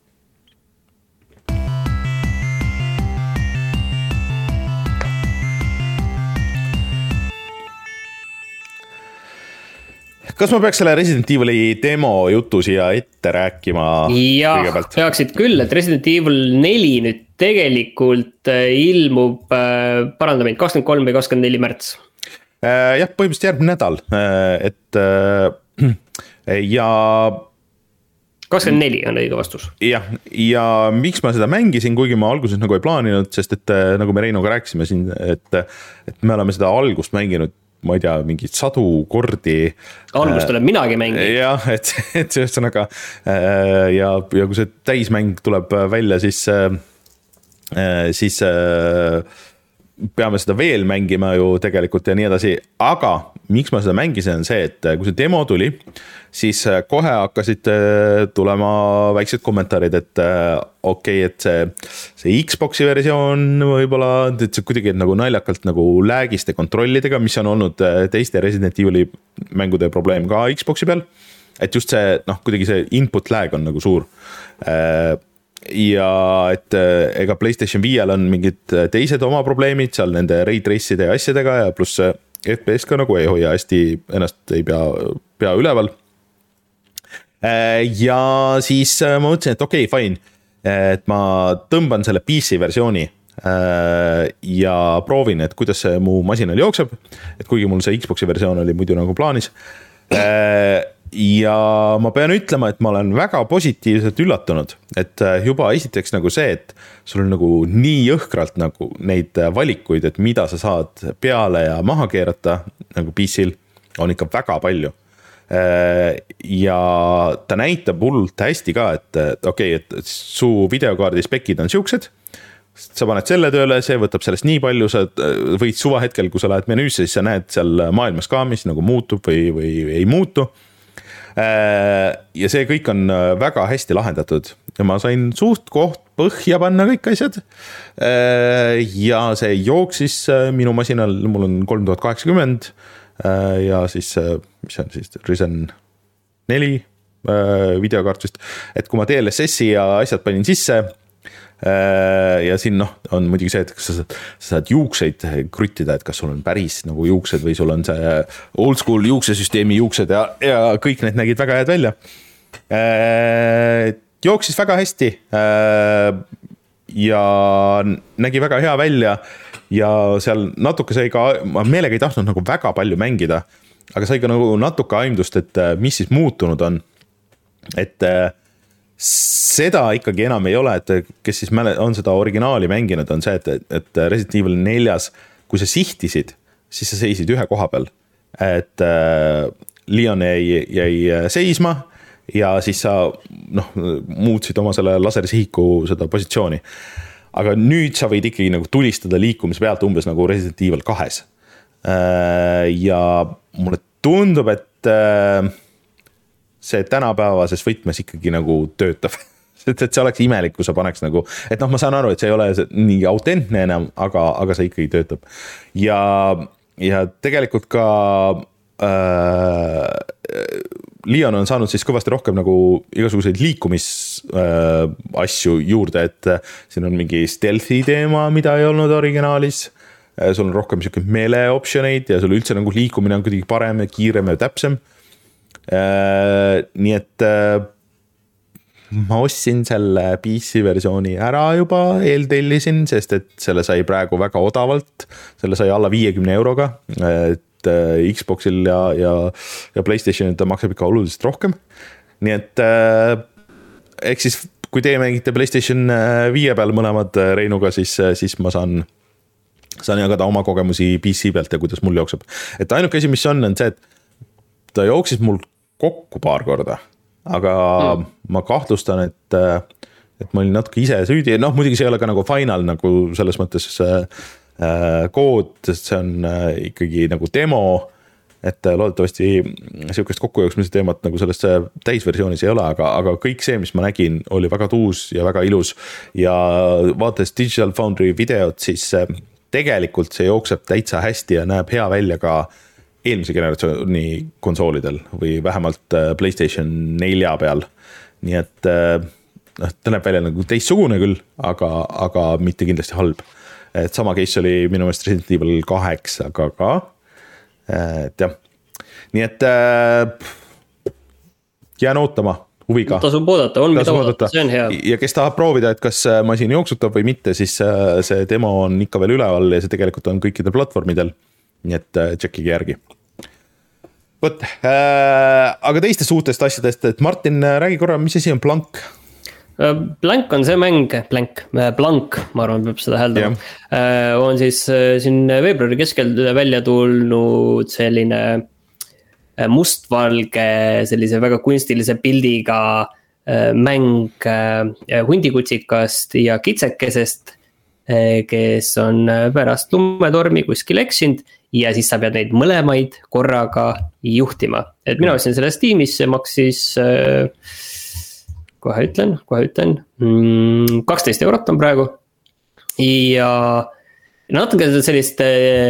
Kas ma peaks selle Resident Evil'i demo jutu siia ette rääkima? Ja, peaksid küll, et Resident Evil neli nüüd tegelikult ilmub parandamine kakskümmend kolm või kakskümmend neli märts. Jah, põhimõtteliselt järgmine nädal, et ja kakskümmend neli on õige vastus. Ja, ja miks ma seda mängisin, kuigi ma alguses nagu ei plaaninud, sest et nagu me Reinoga rääkisime siin, et, et me oleme seda algust mänginud, ma ei tea, mingid sadu kordi. Algust olen minagi mänginud. Jah, et, et see ühesõnaga ja, ja kui see täismäng tuleb välja, siis, siis peame seda veel mängima ju tegelikult ja nii edasi, aga miks ma seda mängisin on see, et kui see demo tuli, siis kohe hakkasid tulema väiksed kommentaarid, et okei, okay, et see, see Xboxi versioon võib-olla, et see kuidagi nagu naljakalt nagu läägiste kontrollidega, mis on olnud teiste Resident Evil'i mängude probleem ka Xboxi peal, et just see, noh, kuidagi see input lag on nagu suur. Ja et ega PlayStation viiel on mingid teised oma probleemid seal nende ray trace'ide ja asjadega ja pluss F P S ka nagu ei hoia hästi, ennast ei pea, pea üleval. Ja siis ma mõtlesin, et okei, okay, fine, et ma tõmban selle P C versiooni ja proovin, et kuidas see mu masinal jookseb, et kuigi mul see Xboxi versioon oli muidu nagu plaanis. Ja ma pean ütlema, et ma olen väga positiivselt üllatunud, et juba esiteks nagu see, et sul on nagu nii jõhkralt nagu neid valikuid, et mida sa saad peale ja maha keerata nagu P C-l on ikka väga palju. Ja ta näitab hullult hästi ka, et okei, okay, et su videokaardi spekid on siuksed, sa paned selle tööle, see võtab sellest nii palju, sa võid suva hetkel, kui sa lähed menüüsse, siis sa näed seal maailmas ka, mis nagu muutub või, või ei muutu. Ja see kõik on väga hästi lahendatud ja ma sain suht koht põhja panna kõik asjad ja see jooksis minu masinal, mul on kolm tuhat kaheksakümmend ja siis, mis on siis Ryzen neli videokaart vist, et kui ma D L S S-i ja asjad panin sisse ja siin noh, on muidugi see, et kas sa saad, sa saad juukseid kruttida, et kas sul on päris nagu juuksed või sul on see old school juuksesüsteemi juuksed ja, ja kõik need nägid väga head välja. Jooksis väga hästi ja nägi väga hea välja ja seal natuke sai ka, ma meelega ei tahtnud nagu väga palju mängida, aga sai ka nagu natuke aimdust, et mis siis muutunud on, et seda ikkagi enam ei ole, et kes siis on seda originaali mänginud, on see, et, et Resident Evil neljas, kui sa sihtisid, siis sa seisid ühe koha peal, et äh, Leon jäi, jäi seisma ja siis sa noh, muutsid oma selle lasersihiku seda positsiooni. Aga nüüd sa võid ikkagi nagu tulistada liikumise pealt umbes nagu Resident Evil kahes. Ja mulle tundub, et see tänapäevases võtmes ikkagi nagu töötab. Et see oleks imelik, kui sa paneks nagu, et noh, ma saan aru, et see ei ole nii autentne enam, aga, aga see ikkagi töötab. Ja, ja tegelikult ka äh, Leon on saanud siis kõvasti rohkem nagu igasuguseid liikumis äh, asju juurde, et siin on mingi stealthy teema, mida ei olnud originaalis. Sul on rohkem siuke melee optioneid ja sul üldse nagu liikumine on kuidagi parem ja kiirem ja täpsem. Äh, nii et äh, ma ostsin selle P C versiooni ära juba, eeltellisin, sest et selle sai praegu väga odavalt, selle sai alla viiekümne euroga, et äh, Xboxil ja, ja, ja PlayStationil ta maksab ikka oluliselt rohkem. Nii et äh, ehk siis, kui teie mängite PlayStation viie peal mõlemad Reinuga, siis, siis ma saan saan jagada oma kogemusi P C pealt ja kuidas mul jookseb. Et ainuke asi, mis on, on see, et ta jooksis mul kokku paar korda, aga mm. ma kahtlustan, et, et ma olin natuke ise süüdi. Noh, muidugi see ei ole ka nagu final nagu selles mõttes äh, kood, sest see on äh, ikkagi nagu demo, et loodetavasti siukest kokkujooksmise teemat nagu selles täisversioonis ei ole, aga, aga kõik see, mis ma nägin, oli väga tuus ja väga ilus ja vaadates Digital Foundry videot, siis tegelikult see jookseb täitsa hästi ja näeb hea välja ka eelmise generatsiooni konsoolidel või vähemalt PlayStation nelja peal. Nii et noh, ta näeb välja nagu teistsugune küll, aga, aga mitte kindlasti halb. Et sama case oli minu meelest Resident Evil kaheksa, aga ka. Et jah. Nii et jään ootama huviga. Tasub oodata, on mida oodata, see on hea. Ja kes tahab proovida, et kas masin jooksutab või mitte, siis see demo on ikka veel üleval ja see tegelikult on kõikidel platvormidel. Nii et tšekkige järgi. Võt, äh, aga teistest uutest asjadest, et Martin, räägi korra, mis asi on Blank? Blank on see mäng, Blank, Blank, ma arvan, peab seda hääldama. Yeah. On siis siin veebruari keskel välja tulnud selline mustvalge sellise väga kunstilise pildiga mäng hundikutsikast ja kitsekesest, kes on pärast lumetormi kuskil eksinud ja siis sa pead neid mõlemaid korraga juhtima. Et mina ostsin selle Steamis, see maksis, kohe ütlen, kohe ütlen, kaksteist eurot on praegu ja natuke sellist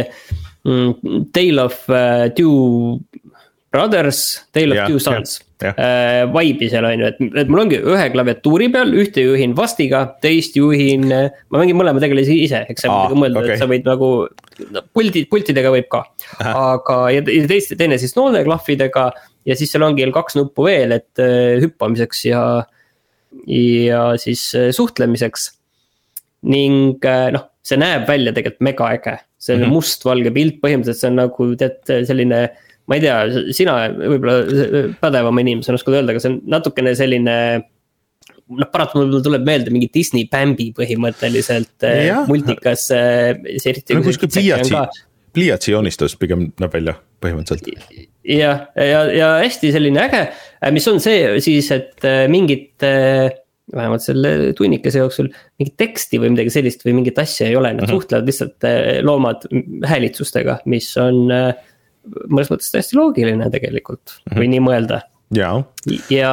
Tale of Two Brothers, Tale of yeah, Two Sons yeah, yeah. Vibe'i seal on ju, et, et mul ongi ühe klaviatuuri peal, ühte juhin vastiga, teist juhin, ma mängin mõlema tegelasi ise, eks sa ah, mõelda, okay. Et sa võid nagu, pulti, pultidega võib ka, Aha. aga ja teist, teine siis nooldeklahvidega ja siis seal ongi kaks nuppu veel, et hüppamiseks ja, ja siis suhtlemiseks ning noh, see näeb välja tegelikult mega äge, see mm-hmm. must-valge pilt põhimõtteliselt, see on nagu tead selline ma ei tea, sina võib-olla pädevama inimesena oskad öelda, aga see on natukene selline, noh paratu mul tuleb meelde mingi Disney Bambi põhimõtteliselt ja. Multikas. See no kuskil pliiatsi, pliiatsi joonistus pigem näeb välja põhimõtteliselt. Ja, ja, ja hästi selline äge, mis on see siis, et mingit, vähemalt selle tunnikese jooksul, mingit teksti või midagi sellist või mingit asja ei ole, nad uh-huh. suhtlevad lihtsalt loomad häälitsustega, mis on mõnes mõttes täiesti loogiline tegelikult mm-hmm. või nii mõelda. Ja. ja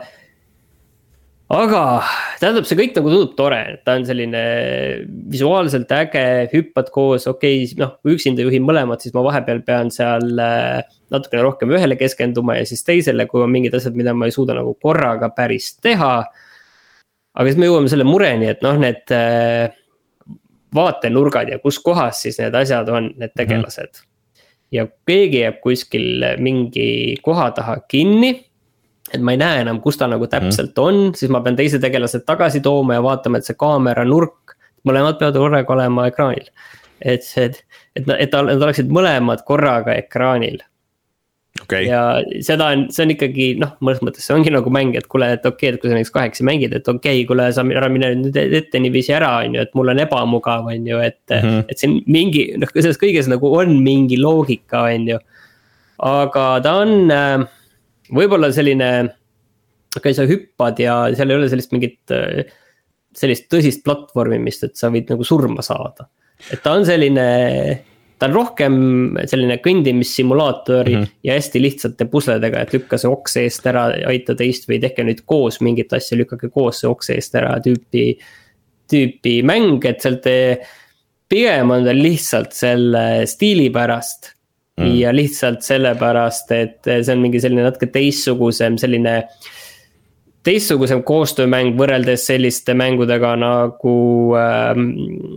aga tähendab, see kõik nagu tundub tore, ta on selline visuaalselt äge, hüppad koos, okei, okay, noh, üksinda juhin mõlemad, siis ma vahepeal pean seal natukene rohkem ühele keskenduma ja siis teisele, kui on mingid asjad, mida ma ei suuda nagu korraga päris teha. Aga siis me jõuame selle mureni, et noh, need vaatenurgad ja kus kohas siis need asjad on, need tegelased. Mm-hmm. Ja keegi jääb kuskil mingi koha taha kinni, et ma ei näe enam, kus ta nagu täpselt on, siis ma pean teise tegelased tagasi tooma ja vaatama, et see kaamera nurk, mõlemad peavad korraga olema ekraanil. Et, see, et, et, et nad oleksid mõlemad korraga ekraanil. Okay. ja seda on, see on ikkagi noh, mõnes mõttes see ongi nagu mäng, et kuule, et okei okay,, et kui sa näiteks kaheksa mängid, et okei okay,, kuule, sa ära mine nüüd ette niiviisi ära, on ju, et mul on ebamugav, on ju, et mm, -hmm. et siin mingi, noh, selles kõiges nagu on mingi loogika, on ju. Aga ta on äh, võib-olla selline, okei okay,, sa hüppad ja seal ei ole sellist mingit, sellist tõsist platvormimist, et sa võid nagu surma saada. Et ta on selline, ta on rohkem selline kõndimissimulaatori mm -hmm. ja hästi lihtsate pusledega, et lükka see oks eest ära, aita teist või tehke nüüd koos mingit asja, lükkake koos see oks eest ära tüüpi, tüüpi mäng, et sealt pigem on ta lihtsalt selle stiili pärast mm. ja lihtsalt sellepärast, et see on mingi selline natuke teistsugusem, selline teistsugusem koostöömäng võrreldes selliste mängudega nagu ähm,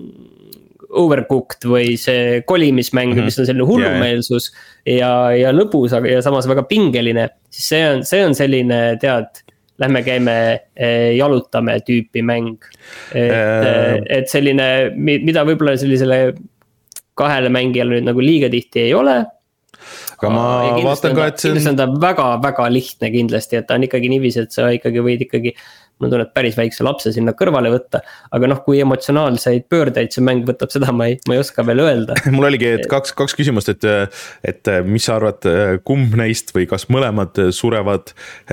Overcooked või see kolimismäng mm, -hmm. mis on selline hullumeelsus yeah. ja, ja lõbus, aga ja samas väga pingeline, siis see on, see on selline, tead, lähme käime jalutame tüüpi mäng. Et, äh. et selline, mida võib-olla sellisele kahele mängijale nüüd nagu liiga tihti ei ole. Aga ma vaatan ka, et see on... on ta väga-väga lihtne kindlasti, et ta on ikkagi niiviisi, et sa ikkagi võid ikkagi ma tunnen, et päris väikse lapse sinna kõrvale võtta, aga noh, kui emotsionaalseid pöördeid see mäng võtab, seda ma ei, ma ei oska veel öelda. Mul oligi et kaks, kaks küsimust, et, et mis sa arvad, kumb neist või kas mõlemad surevad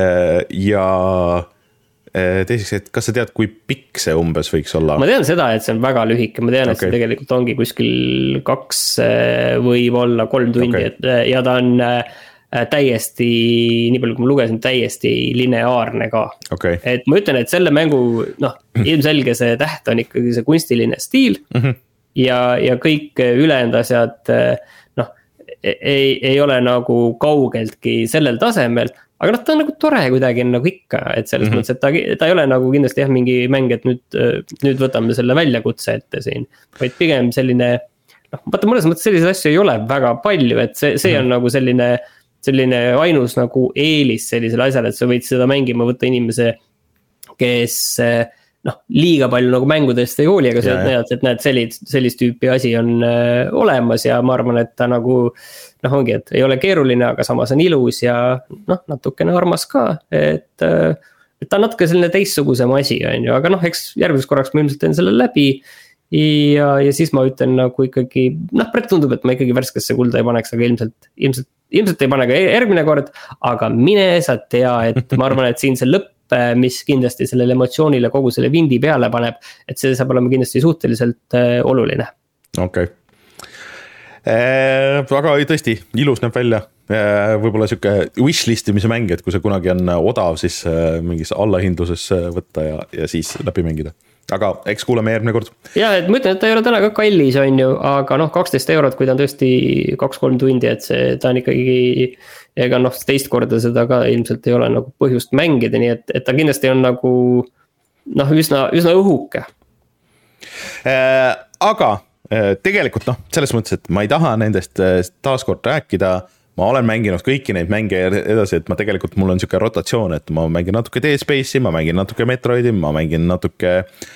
ja teiseks, et kas sa tead, kui pikk see umbes võiks olla? Ma tean seda, et see on väga lühike, ma tean, et okay. see tegelikult ongi kuskil kaks võib olla kolm tundi okay. et, ja ta on täiesti, nii palju kui ma lugesin, täiesti lineaarne ka okay.. Et ma ütlen, et selle mängu, noh, ilmselge see täht on ikkagi see kunstiline stiil mm -hmm. ja, ja kõik ülejäänud asjad, noh, ei, ei ole nagu kaugeltki sellel tasemel, aga noh, ta on nagu tore kuidagi nagu ikka, et selles mm -hmm. mõttes, et ta, ta ei ole nagu kindlasti jah, mingi mäng, et nüüd, nüüd võtame selle väljakutse ette siin, vaid pigem selline, noh, vaata mõnes mõttes selliseid asju ei ole väga palju, et see, see on mm -hmm. nagu selline selline ainus nagu eelis sellisele asjale, et sa võid seda mängima võtta inimese, kes noh, liiga palju nagu mängudest ei hooli, aga sa näed, et näed, sellist, sellist tüüpi asi on äh, olemas ja ma arvan, et ta nagu noh, ongi, et ei ole keeruline, aga samas on ilus ja noh, natukene armas ka, et, äh, et ta on natuke selline teistsugusem asi, on ju, aga noh, eks järgmiseks korraks ma ilmselt teen selle läbi ja, ja siis ma ütlen nagu ikkagi, noh, praegu tundub, et ma ikkagi värskesse kulda ei paneks, aga ilmselt, ilmselt ilmselt ei pane ka järgmine kord, aga mine sa tea, et ma arvan, et siin see lõpp, mis kindlasti sellele emotsioonile kogu selle vindi peale paneb, et see saab olema kindlasti suhteliselt äh, oluline. Okei okay. äh,. Aga tõesti, ilus näeb välja äh,. Võib-olla siuke wishlist imise mäng, et kui see kunagi on odav, siis äh, mingis allahindluses võtta ja, ja siis läbi mängida. Aga eks kuuleme järgmine kord. Ja, et ma ütlen, et ta ei ole täna ka kallis, on ju, aga noh, kaksteist eurot, kui ta on tõesti kaks-kolm tundi, et see, ta on ikkagi, ega noh, teist korda seda ka ilmselt ei ole nagu põhjust mängida, nii et, et ta kindlasti on nagu noh, üsna, üsna õhuke äh,. Aga äh, tegelikult noh, selles mõttes, et ma ei taha nendest taaskord rääkida, ma olen mänginud kõiki neid mänge edasi, et ma tegelikult, mul on siuke rotatsioon, et ma mängin natuke Dead Space'i, ma mängin natuke Metroidi, ma mängin natuke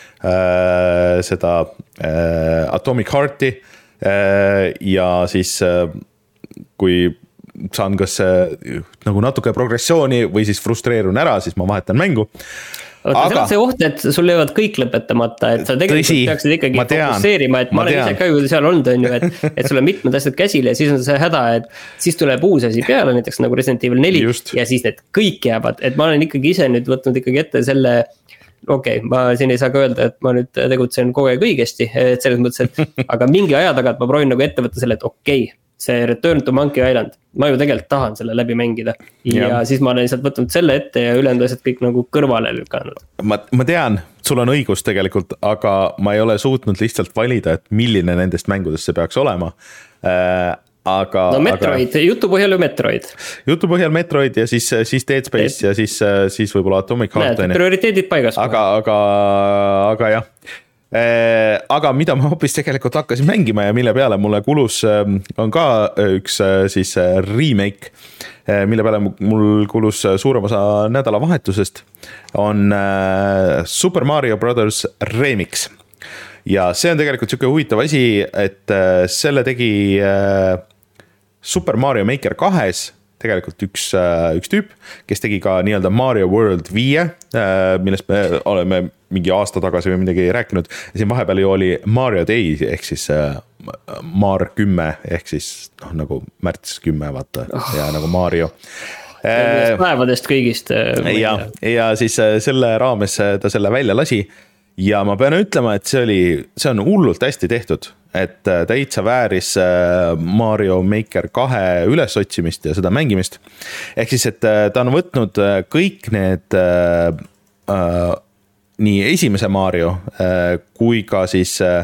äh, seda äh, Atomic Heart'i äh, ja siis äh, kui saan kas äh, nagu natuke progressiooni või siis frustreerun ära, siis ma vahetan mängu. Aga... see on see oht, et sul löövad kõik lõpetamata, et sa tegelikult tõsi, peaksid ikkagi fokusseerima, et ma, ma olen ise ka ju seal olnud, on ju, et, et sul on mitmed asjad käsile ja siis on see häda, et siis tuleb uus asi peale, näiteks nagu Resident Evil neli Just. Ja siis need kõik jäävad, et ma olen ikkagi ise nüüd võtnud ikkagi ette selle, okei okay,, ma siin ei saa ka öelda, et ma nüüd tegutsen kogu aeg õigesti, et selles mõttes, et aga mingi aja tagant ma proovin nagu ette võtta selle, et okei okay,, see Return to Monkey Island, ma ju tegelikult tahan selle läbi mängida ja, ja siis ma olen lihtsalt võtnud selle ette ja ülejäänud asjad kõik nagu kõrvale lükanud. Ma, ma tean, sul on õigus tegelikult, aga ma ei ole suutnud lihtsalt valida, et milline nendest mängudest see peaks olema äh, aga, no Metroid, aga... jutu põhjal ju Metroid. Jutu põhjal Metroid ja siis, siis Dead Space et... ja siis, siis võib-olla Atomic Heart. Näed, prioriteedid paigas. Aga, aga, aga jah. Aga mida ma hoopis tegelikult hakkasin mängima ja mille peale mulle kulus, on ka üks siis remake, mille peale mul kulus suurem osa nädalavahetusest, on Super Mario Brothers Remix. Ja see on tegelikult siuke huvitav asi, et selle tegi Super Mario Maker kahes tegelikult üks, üks tüüp, kes tegi ka nii-öelda Mario World viie, millest me oleme mingi aasta tagasi või midagi rääkinud. Ja siin vahepeal ju oli Mario Day ehk siis Mar kümme ehk siis noh, nagu märts kümme, vaata oh. ja nagu Mario. Päevadest kõigist. Ja, ja siis selle raames ta selle välja lasi ja ma pean ütlema, et see oli, see on hullult hästi tehtud. Et täitsa vääris Mario Maker kahe ülesotsimist ja seda mängimist. Ehk siis, et ta on võtnud kõik need äh, äh, nii esimese Mario äh, kui ka siis äh,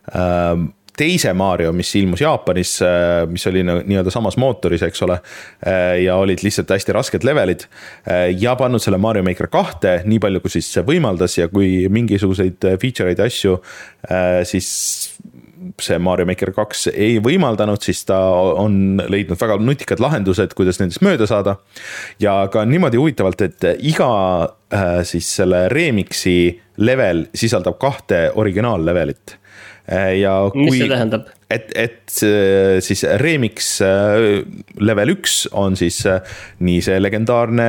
teise Mario, mis ilmus Jaapanis, äh, mis oli nii-öelda samas mootoris, eks ole, äh, ja olid lihtsalt hästi rasked levelid äh, ja pannud selle Mario Maker kahte nii palju, kui siis see võimaldas ja kui mingisuguseid feature'id ja asju äh, siis see Mario Maker kaks ei võimaldanud, siis ta on leidnud väga nutikad lahendused, kuidas nendest mööda saada. Ja ka niimoodi huvitavalt, et iga äh, siis selle remixi level sisaldab kahte originaallevelit. Ja kui, mis see tähendab? Et, et siis remix level üks on siis nii see legendaarne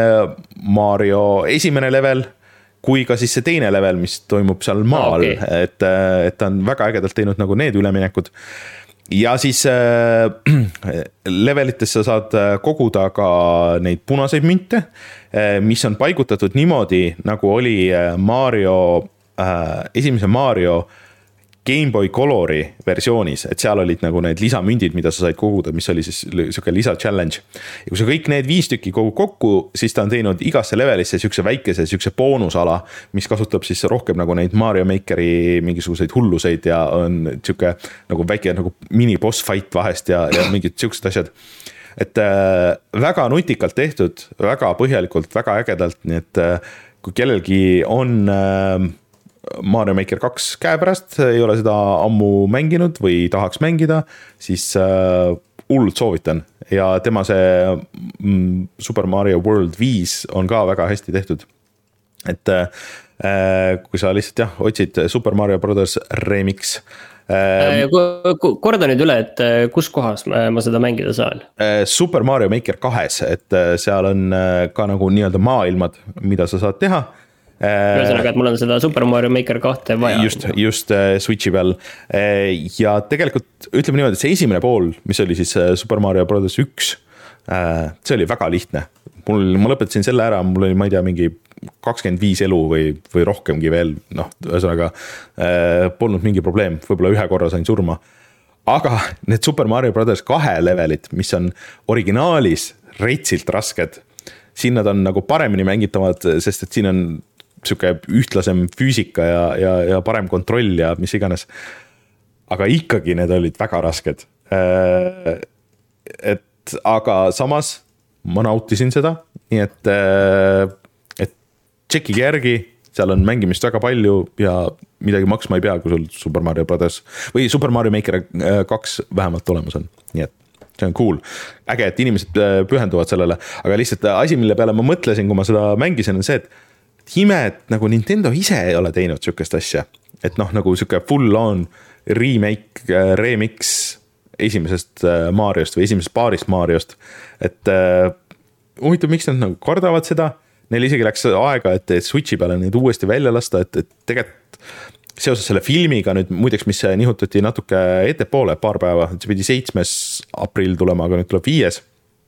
Mario esimene level, kui ka siis see teine level, mis toimub seal maal, ah, okay. et, et ta on väga ägedalt teinud nagu need üleminekud. Ja siis äh, levelites sa saad koguda ka neid punaseid münte, mis on paigutatud niimoodi, nagu oli Mario, äh, esimese Mario Game Boy Colori versioonis, et seal olid nagu need lisamündid, mida sa said koguda, mis oli siis siuke lisa challenge. Ja kui sa kõik need viis tükki kogu kokku, siis ta on teinud igasse levelisse siukse väikese, siukse boonusala, mis kasutab siis rohkem nagu neid Mario Makeri mingisuguseid hulluseid ja on siuke nagu väike nagu mini boss fight vahest ja, ja mingid siuksed asjad. Et äh, väga nutikalt tehtud, väga põhjalikult, väga ägedalt, nii et äh, kui kellelgi on äh, Mario Maker kaks käepärast, ei ole seda ammu mänginud või tahaks mängida, siis uh, hullult soovitan. Ja tema see mm, Super Mario World viis on ka väga hästi tehtud. Et uh, kui sa lihtsalt jah, otsid Super Mario Brothers Remix. Uh, korda nüüd üle, et kus kohas ma seda mängida saan? Super Mario Maker kahes, et seal on ka nagu nii-öelda maailmad, mida sa saad teha. Ühesõnaga, et mul on seda Super Mario Maker kahte vaja. Just, just uh, Switchi peal. Uh, ja tegelikult ütleme niimoodi, et see esimene pool, mis oli siis Super Mario Brothers üks, uh, see oli väga lihtne. Mul, ma lõpetasin selle ära, mul oli, ma ei tea, mingi kakskümmend viis elu või, või rohkemgi veel, noh, ühesõnaga uh, polnud mingi probleem, võib-olla ühe korra sain surma. Aga need Super Mario Brothers kahe levelit, mis on originaalis retsilt rasked, siin nad on nagu paremini mängitavad, sest et siin on siuke ühtlasem füüsika ja, ja, ja parem kontroll ja mis iganes. Aga ikkagi need olid väga rasked. Et, aga samas ma nautisin seda, nii et, et tšekkige järgi, seal on mängimist väga palju ja midagi maksma ei pea, kui sul Super Mario Brothers või Super Mario Maker kaks vähemalt olemas on. Nii et see on cool. Äge, et inimesed pühenduvad sellele, aga lihtsalt asi, mille peale ma mõtlesin, kui ma seda mängisin, on see, et ime, et nagu Nintendo ise ei ole teinud siukest asja, et noh, nagu siuke full on remake, remix esimesest Mariost või esimesest paarist Mariost, et uh, huvitav, miks nad nagu kardavad seda, neil isegi läks aega, et Switchi peale neid uuesti välja lasta, et, et tegelikult seoses selle filmiga nüüd muideks, mis nihutati natuke ettepoole paar päeva, et see pidi seitsmes aprill tulema, aga nüüd tuleb viies.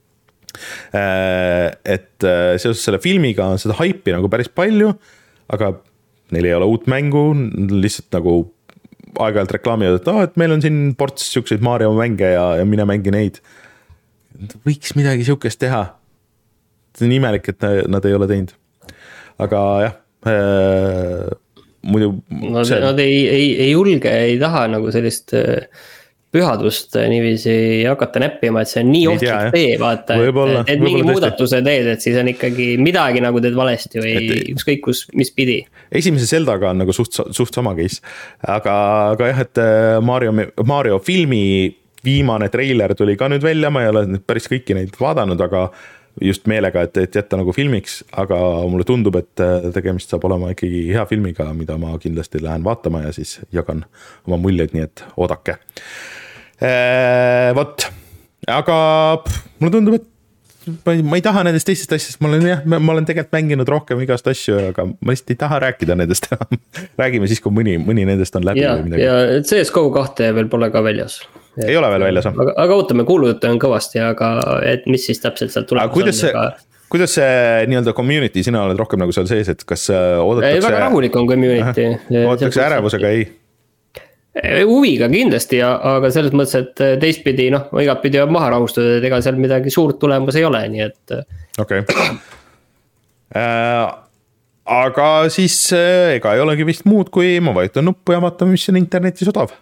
Et seoses selle filmiga on seda haipi nagu päris palju, aga neil ei ole uut mängu, lihtsalt nagu aeg-ajalt reklaamivad, et, oh, et meil on siin ports siukseid Mario mänge ja, ja mine mängi neid. Võiks midagi siukest teha. See on imelik, et nad ei ole teinud. Aga jah, äh, muidu nad, see... nad ei, ei, ei julge, ei taha nagu sellist pühadust niiviisi hakata näppima, et see on nii ohtlik tee, vaata, et, et mingi muudatuse teed, et siis on ikkagi midagi nagu teed valesti või et, ükskõik kus, mis pidi. Esimese Zeldaga on nagu suht, suht sama case, aga, aga jah, et Mario, Mario filmi viimane treiler tuli ka nüüd välja, ma ei ole päris kõiki neid vaadanud, aga just meelega, et, et jätta nagu filmiks, aga mulle tundub, et tegemist saab olema ikkagi hea filmiga, mida ma kindlasti lähen vaatama ja siis jagan oma muljeid, nii et oodake. Vot, aga pff, mulle tundub, et ma ei, ma ei taha nendest teistest asjast, ma olen jah, ma olen tegelikult mänginud rohkem igast asju, aga ma lihtsalt ei taha rääkida nendest räägime siis, kui mõni, mõni nendest on läbi ja, või midagi. Ja C S G O kahte veel pole ka väljas. Et, ei ole veel väljas. Aga, aga ootame, kuulujutte on kõvasti, aga et mis siis täpselt sealt tulemas on. See, aga... Kuidas see nii-öelda community, sina oled rohkem nagu seal sees, et kas oodatakse... Ei, väga rahulik on community. Oodatakse ärevusega, ei? Huviga kindlasti, aga selles mõttes, et teistpidi, noh, igat pidi on maha rahustada, et ega seal midagi suurt tulemas ei ole, nii et... Okei. Okay. Äh, aga siis ega ei olegi vist muud, kui ma vajutan nuppu ja vaatame, mis on internetis odav.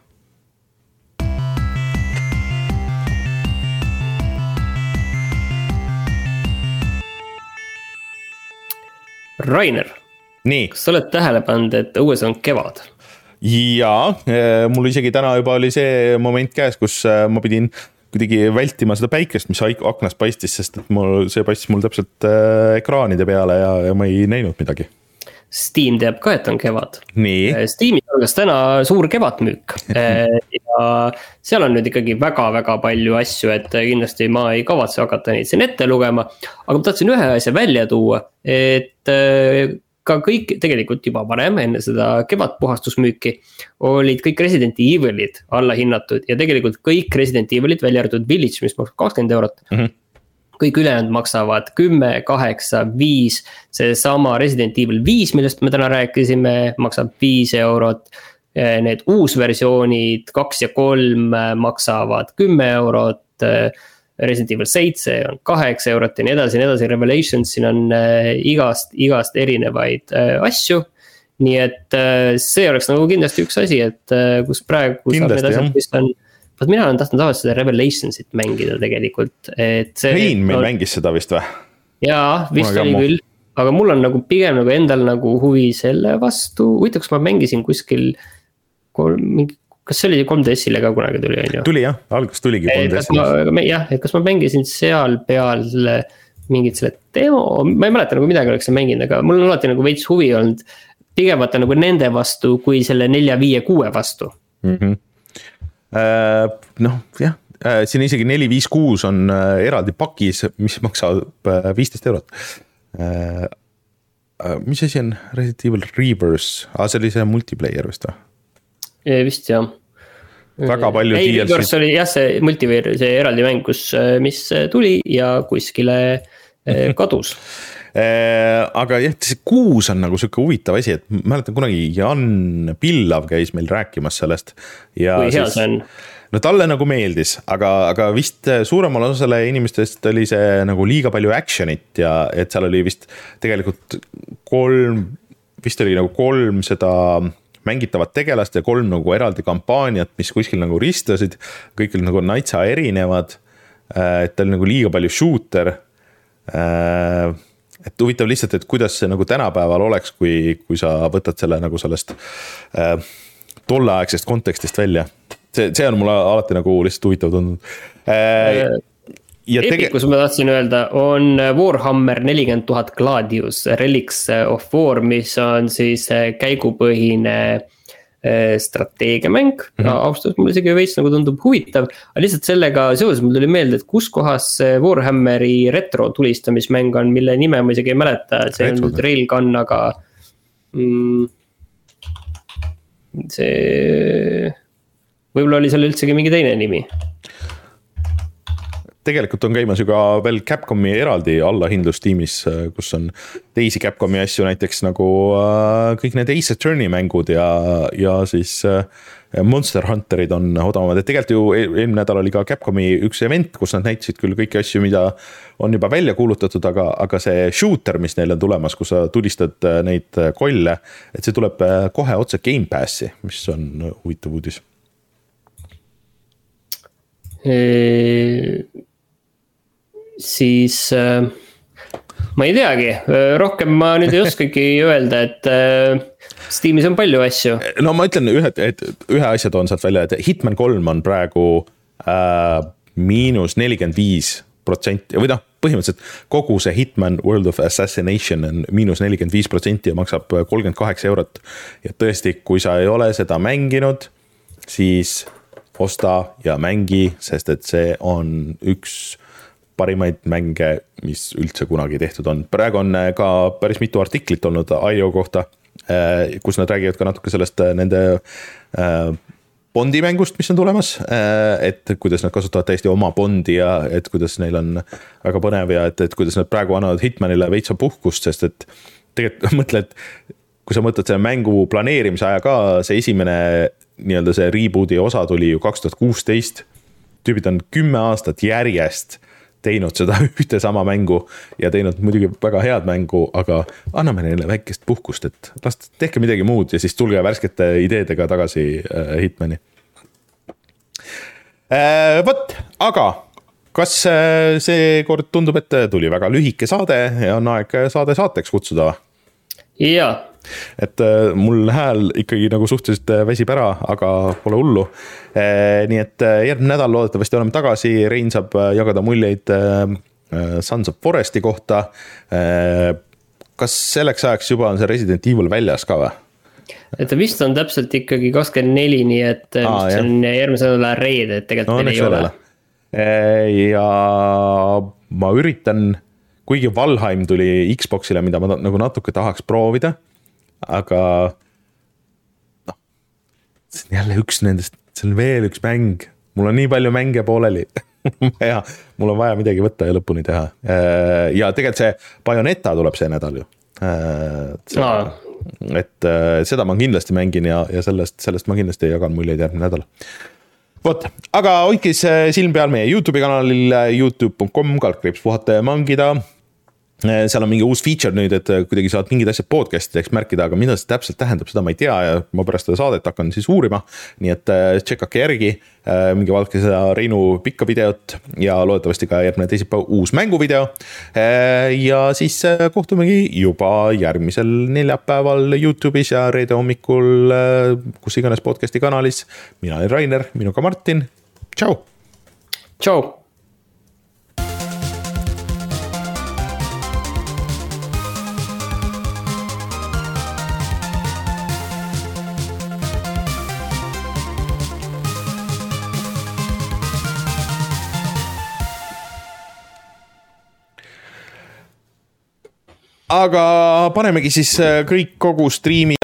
Rainer, nii. Kas sa oled tähele pannud, et õues on kevad? Jaa, mul isegi täna juba oli see moment käes, kus ma pidin kuidagi vältima seda päikest, mis aknast paistis, sest et mul, see paistis mul täpselt ekraanide peale ja, ja ma ei näinud midagi. Steam teab ka, et on kevad. Nii. Steam'i algas täna suur kevadmüük ja seal on nüüd ikkagi väga-väga palju asju, et kindlasti ma ei kavatse hakata neid siin ette lugema, aga ma tahtsin ühe asja välja tuua, et ka kõik tegelikult juba varem enne seda kevadpuhastusmüüki olid kõik Resident Evilid alla hinnatud ja tegelikult kõik Resident Evilid välja arvatud Village, mis maksab kakskümmend eurot. Mm-hmm. Kõik ülejäänud maksavad kümme, kaheksa, viis, see sama Resident Evil viis, millest me täna rääkisime, maksab viis eurot. Need uusversioonid kaks ja kolm maksavad kümme eurot, Resident Evil seitse on kaheksa eurot ja nii edasi, nii edasi, Revelations siin on igast, igast erinevaid asju. Nii et see oleks nagu kindlasti üks asi, et kus praegu kindlasti, saab need asjad, mis on... Vaat mina olen tahtnud tavaliselt seda Revelationsit mängida tegelikult. Et see, Rein meil no, mängis seda vist või? Jaa, vist oli küll. Aga mul on nagu pigem nagu endal nagu huvi selle vastu. Huvitav, kas ma mängisin kuskil, kolm, kas see oli kolm D S-ile ka kunagi tuli? On ju? Tuli jah, algus tuligi kolm D S-ile. Jah, et kas ma mängisin seal peal mingit selle demo, ma ei mäleta nagu midagi oleks mänginud, aga mul on alati nagu veits huvi olnud pigem vaata nagu nende vastu kui selle nelja, viie, kuue vastu. Mhm. Noh, jah, siin isegi neli, viis, kuus on eraldi pakis, mis maksab viisteist eurot. Mis asi on Resident Evil Reverse? Ah, see oli see multiplayer vist või? Vist jah. Väga palju ei, Reverse oli jah see multiplayer, see eraldi mäng, kus, mis tuli ja kuskile kadus. Aga jah, see kuus on nagu siuke huvitav asi, et mäletan kunagi Jan Pillav käis meil rääkimas sellest. Ja kui hea see on? No talle nagu meeldis, aga, aga vist suuremal osale inimestest oli see nagu liiga palju actionit ja et seal oli vist tegelikult kolm, vist oli nagu kolm seda mängitavat tegelast ja kolm nagu eraldi kampaaniat, mis kuskil nagu ristasid, kõik oli nagu naitsa erinevad, et ta oli nagu liiga palju shooter. Et huvitav lihtsalt, et kuidas see nagu tänapäeval oleks, kui, kui sa võtad selle nagu sellest äh, tolleaegsest kontekstist välja. See, see on mulle alati nagu lihtsalt huvitav tundnud. Äh, Epicus tege... ma tahtsin öelda, on Warhammer nelikümmend tuhat Gladius, Relics of War, mis on siis käigupõhine strateegiamäng, mm-hmm. austus mulle isegi veits nagu tundub huvitav, aga lihtsalt sellega seoses mul tuli meelde, et kus kohas Warhammeri retro tulistamismäng on, mille nime ma isegi ei mäleta, see on Railgun, aga mm, see võib-olla oli seal üldsegi mingi teine nimi. Tegelikult on käimas ju ka veel Capcomi eraldi allahindlustiimis, kus on teisi Capcomi asju, näiteks nagu kõik need Ace Attorney mängud ja, ja siis Monster Hunterid on odavamad. Et tegelikult ju eelmine nädal oli ka Capcomi üks event, kus nad näitasid küll kõiki asju, mida on juba välja kuulutatud, aga, aga see shooter, mis neil on tulemas, kus sa tulistad neid kolle, et see tuleb kohe otse Game Passi, mis on huvitav uudis. Eee... siis äh, ma ei teagi, rohkem ma nüüd ei oskagi öelda, et äh, Steamis on palju asju. No ma ütlen ühe, et ühe asja toon sealt välja, et Hitman kolm on praegu äh, miinus nelikümmend viis protsenti või noh, põhimõtteliselt kogu see Hitman World of Assassination on miinus nelikümmend viis protsenti ja maksab kolmkümmend kaheksa eurot. Ja tõesti, kui sa ei ole seda mänginud, siis osta ja mängi, sest et see on üks parimaid mänge, mis üldse kunagi tehtud on. Praegu on ka päris mitu artiklit olnud I O kohta, kus nad räägivad ka natuke sellest nende Bondi mängust, mis on tulemas, et kuidas nad kasutavad täiesti oma Bondi ja et kuidas neil on väga põnev ja et, et kuidas nad praegu annavad Hitmanile veitsa puhkust, sest et tegelikult mõtled, kui sa mõtled selle mängu planeerimise aja ka, see esimene nii-öelda see reboot'i osa tuli ju kaks tuhat kuusteist, tüübid on kümme aastat järjest teinud seda ühte sama mängu ja teinud muidugi väga head mängu, aga anname neile väikest puhkust, et last tehke midagi muud ja siis tulge värskete ideedega tagasi äh, Hitmani. Äh, võt, aga kas äh, see kord tundub, et tuli väga lühike saade ja on aeg saade saateks kutsuda? Jaa. Et äh, mul hääl ikkagi nagu suhteliselt väsib ära, aga pole hullu. Äh, nii et järgmine nädal loodetavasti oleme tagasi, Rein saab jagada muljeid äh, Sons of Foresti kohta. Äh, kas selleks ajaks juba on see Resident Evil väljas ka või? Et ta vist on täpselt ikkagi kakskümmend neli, nii et Aa, see on järgmise nädala reede, et tegelikult no, meil ei ole. Äh, ja ma üritan, kuigi Valheim tuli Xboxile, mida ma nagu natuke tahaks proovida, aga noh, see on jälle üks nendest, see on veel üks mäng, mul on nii palju mänge pooleli ja mul on vaja midagi võtta ja lõpuni teha. Ja tegelikult see Bayonetta tuleb see nädal ju. See, no. Et seda ma kindlasti mängin ja, ja sellest, sellest ma kindlasti jagan muljeid järgmine nädal. Vot, aga hoidkis silm peal meie YouTube kanalil youtube dot com kaldkriips puhata ja mangida. Seal on mingi uus feature nüüd, et kuidagi saad mingid asjad podcastideks märkida, aga mida see täpselt tähendab, seda ma ei tea ja ma pärast seda saadet hakkan siis uurima. Nii et tšekkake järgi, mingi vaadake seda Reinu pikka videot ja loodetavasti ka järgmine teisipäev uus mänguvideo. Ja siis kohtumegi juba järgmisel neljapäeval YouTube'is ja reede hommikul kus iganes podcasti kanalis. Mina olen Rainer, minuga Martin. Tšau! Tšau! Aga panemegi siis kõik kogu striimi